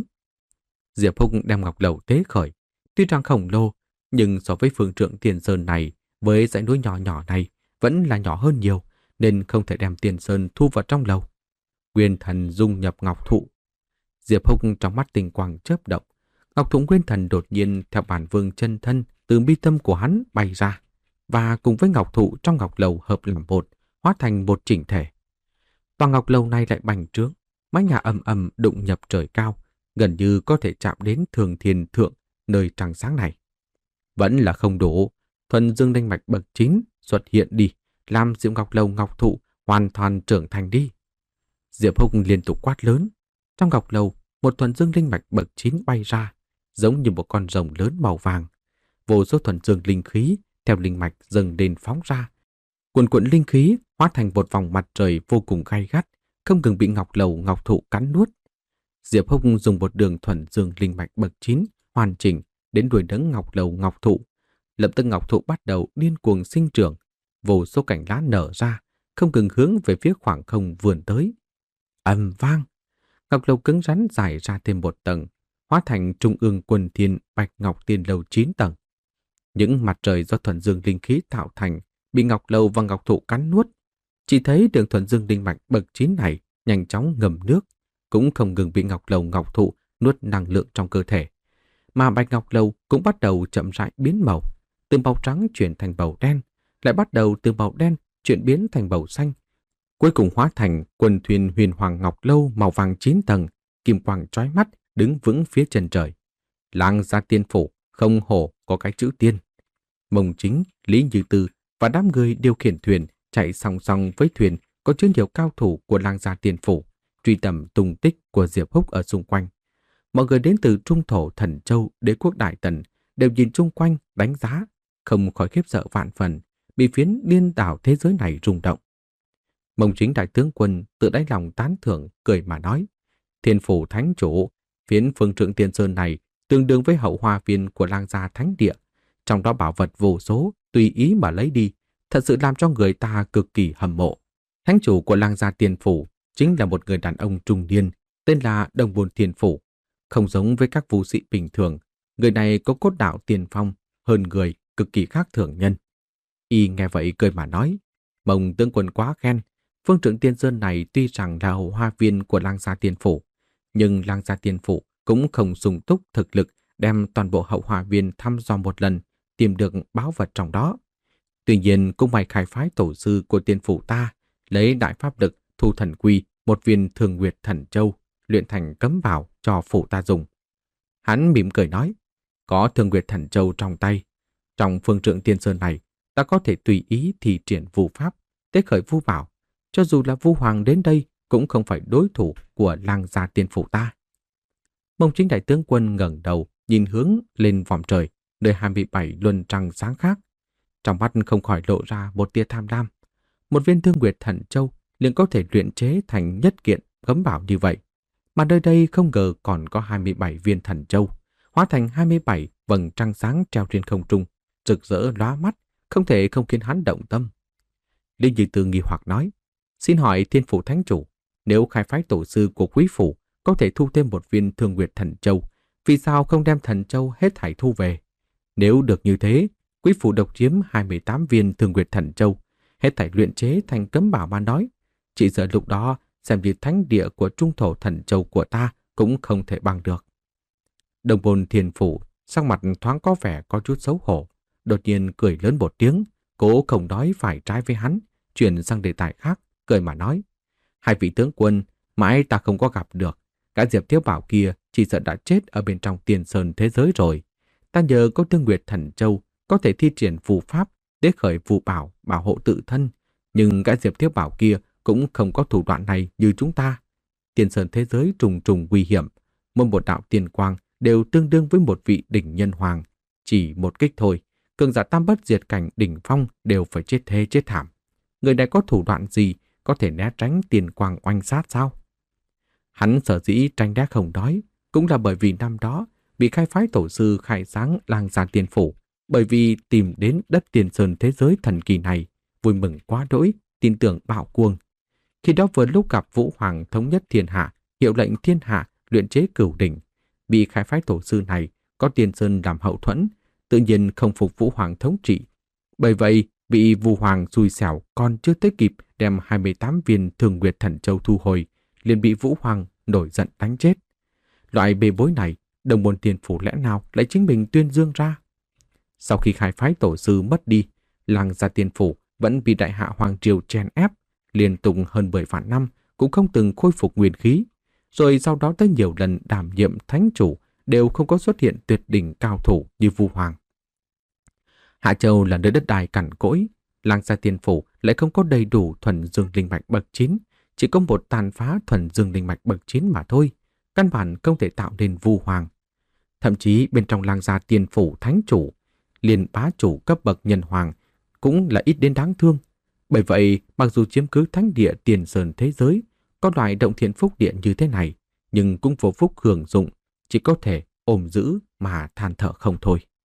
Diệp Hùng đem ngọc lầu tế khởi, tuy rằng khổng lồ, nhưng so với phương trượng tiền sơn này, với dãy núi nhỏ nhỏ này, vẫn là nhỏ hơn nhiều, nên không thể đem tiền sơn thu vào trong lầu. Nguyên thần dung nhập ngọc thụ. Diệp Hùng trong mắt tinh quang chớp động, ngọc thụ nguyên thần đột nhiên theo bản vương chân thân từ mi tâm của hắn bay ra, và cùng với ngọc thụ trong ngọc lầu hợp làm một, hóa thành một chỉnh thể. Tòa ngọc lầu này lại bành trướng, mái nhà ầm ầm đụng nhập trời cao, gần như có thể chạm đến thường thiên thượng nơi trăng sáng này. Vẫn là không đủ, thuần dương linh mạch bậc chín xuất hiện đi, làm diệu ngọc lầu ngọc thụ hoàn toàn trưởng thành đi. Diệp Hùng liên tục quát lớn. Trong ngọc lầu, một thuần dương linh mạch bậc chín bay ra, giống như một con rồng lớn màu vàng. Vô số thuần dương linh khí theo linh mạch dâng lên phóng ra. Cuồn cuộn linh khí hóa thành một vòng mặt trời vô cùng gay gắt, không ngừng bị ngọc lầu ngọc thụ cắn nuốt. Diệp Hùng dùng một đường thuần dương linh mạch bậc chín hoàn chỉnh đến đuôi đấng ngọc lầu ngọc thụ. Lập tức ngọc thụ bắt đầu điên cuồng sinh trưởng, vô số cành lá nở ra, không ngừng hướng về phía khoảng không vươn tới. Ầm vang, ngọc lầu cứng rắn dài ra thêm một tầng, hóa thành trung ương quần thiên bạch ngọc tiên lầu chín tầng. Những mặt trời do thuần dương linh khí tạo thành bị ngọc lầu và ngọc thụ cắn nuốt. Chỉ thấy đường thuần dương linh mạch bậc chín này nhanh chóng ngầm nước, cũng không ngừng bị ngọc lầu ngọc thụ nuốt năng lượng trong cơ thể. Mà bạch ngọc lầu cũng bắt đầu chậm rãi biến màu, từ màu trắng chuyển thành màu đen, lại bắt đầu từ màu đen chuyển biến thành màu xanh, cuối cùng hóa thành quần thuyền huyền hoàng ngọc lâu màu vàng chín tầng, kim quang chói mắt đứng vững phía chân trời. Lang gia tiên phủ, không hổ có cái chữ tiên. Mông Chính, Lý Như Tư và đám người điều khiển thuyền chạy song song với thuyền có chứa nhiều cao thủ của Lang gia tiên phủ, truy tầm tung tích của Diệp Húc ở xung quanh. Mọi người đến từ trung thổ Thần Châu, đế quốc Đại Tần đều nhìn chung quanh đánh giá, không khỏi khiếp sợ vạn phần, bị phiến điên đảo thế giới này rung động. Mông Chính đại tướng quân tự đáy lòng tán thưởng, cười mà nói: Thiên phủ thánh chủ, phiến phương trượng tiên sơn này tương đương với hậu hoa viên của Lang gia thánh địa, trong đó bảo vật vô số, tùy ý mà lấy đi, thật sự làm cho người ta cực kỳ hâm mộ. Thánh chủ của Lang gia tiên phủ chính là một người đàn ông trung niên, tên là Đồng Bồn Thiên Phủ. Không giống với các vũ sĩ bình thường, người này có cốt đạo tiền phong, hơn người, cực kỳ khác thường nhân. Y nghe vậy cười mà nói: Mông tướng quân quá khen, phương trượng tiên sơn này tuy rằng là hậu hoa viên của Lang gia tiên phủ, nhưng Lang gia tiên phủ cũng không sung túc thực lực đem toàn bộ hậu hoa viên thăm dò một lần, tìm được báu vật trong đó. Tuy nhiên cũng may khai phái tổ sư của tiên phủ ta lấy đại pháp lực thu thần quy một viên thường nguyệt thần châu, luyện thành cấm bảo cho phủ ta dùng. Hắn mỉm cười nói: Có thường nguyệt thần châu trong tay, trong phương trượng tiên sơn này ta có thể tùy ý thi triển vu pháp, tế khởi vu bảo, cho dù là vu hoàng đến đây cũng không phải đối thủ của Lang gia tiên phủ ta. Mông Chính đại tướng quân ngẩng đầu nhìn hướng lên vòm trời, nơi hai mươi bảy luân trăng sáng khác. Trong mắt không khỏi lộ ra một tia tham lam. Một viên Thương Nguyệt Thần Châu liền có thể luyện chế thành nhất kiện gấm bảo như vậy. Mà nơi đây không ngờ còn có hai mươi bảy viên Thần Châu, hóa thành hai mươi bảy vầng trăng sáng treo trên không trung, rực rỡ lóa mắt, không thể không khiến hắn động tâm. Lý Như Tư nghi hoặc nói, xin hỏi Thiên Phủ Thánh Chủ, nếu khai phái tổ sư của quý phủ có thể thu thêm một viên Thương Nguyệt Thần Châu, vì sao không đem Thần Châu hết thảy thu về? Nếu được như thế, quý phủ độc chiếm hai mươi tám viên Thương Nguyệt Thần Châu, hết thảy luyện chế thành cấm bảo mà nói, chỉ sợ lúc đó xem như thánh địa của trung thổ Thần Châu của ta cũng không thể bằng được. Đồng môn Thiên Phủ sắc mặt thoáng có vẻ có chút xấu hổ, đột nhiên cười lớn một tiếng, cố không nói phải trái với hắn, chuyển sang đề tài khác, cười mà nói, hai vị tướng quân, mãi ta không có gặp được, cả Diệp Thiếu Bảo kia chỉ sợ đã chết ở bên trong Tiền Sơn thế giới rồi. Ta nhờ có Thương Nguyệt Thần Châu có thể thi triển phù pháp để khởi phù bảo bảo hộ tự thân, nhưng cả Diệp Thiếu Bảo kia cũng không có thủ đoạn này như chúng ta. Tiền Sơn thế giới trùng trùng nguy hiểm, mỗi một đạo tiên quang đều tương đương với một vị đỉnh nhân hoàng, chỉ một kích thôi, cường giả tam bất diệt cảnh đỉnh phong đều phải chết thê chết thảm. Người này có thủ đoạn gì có thể né tránh tiền quang oanh sát sao? Hắn sở dĩ tranh đá không nói, cũng là bởi vì năm đó bị khai phái tổ sư khai sáng Lang Gia Tiên Phủ, bởi vì tìm đến đất Tiền Sơn thế giới thần kỳ này, vui mừng quá đỗi, tin tưởng bạo cuồng. Khi đó vừa lúc gặp Vũ Hoàng thống nhất thiên hạ, hiệu lệnh thiên hạ luyện chế cửu đỉnh, bị khai phái tổ sư này có Tiền Sơn làm hậu thuẫn, tự nhiên không phục Vũ Hoàng thống trị. Bởi vậy, bị Vũ Hoàng xui xẻo còn chưa tới kịp đem hai mươi tám viên Thương Nguyệt Thần Châu thu hồi, liền bị Vũ Hoàng nổi giận đánh chết. Loại bê bối này, đồng môn Tiền Phủ lẽ nào lại chính mình tuyên dương ra? Sau khi khai phái tổ sư mất đi, Lang Gia Tiên Phủ vẫn bị đại hạ Hoàng Triều chen ép, liên tục hơn mười vạn năm cũng không từng khôi phục nguyên khí. Rồi sau đó tới nhiều lần đảm nhiệm thánh chủ đều không có xuất hiện tuyệt đỉnh cao thủ như Vũ Hoàng. Hạ Châu là nơi đất đai cằn cỗi, Lang Gia Tiên Phủ lại không có đầy đủ thuần dương linh mạch bậc chín, chỉ có một tàn phá thuần dương linh mạch bậc chín mà thôi, căn bản không thể tạo nên Vũ Hoàng. Thậm chí bên trong Lang Gia Tiên Phủ thánh chủ, liền bá chủ cấp bậc nhân hoàng cũng là ít đến đáng thương. Bởi vậy, mặc dù chiếm cứ thánh địa Tiền Sơn thế giới, có loại động thiện phúc địa như thế này, nhưng cũng vô phúc hưởng dụng, chỉ có thể ôm giữ mà than thở không thôi.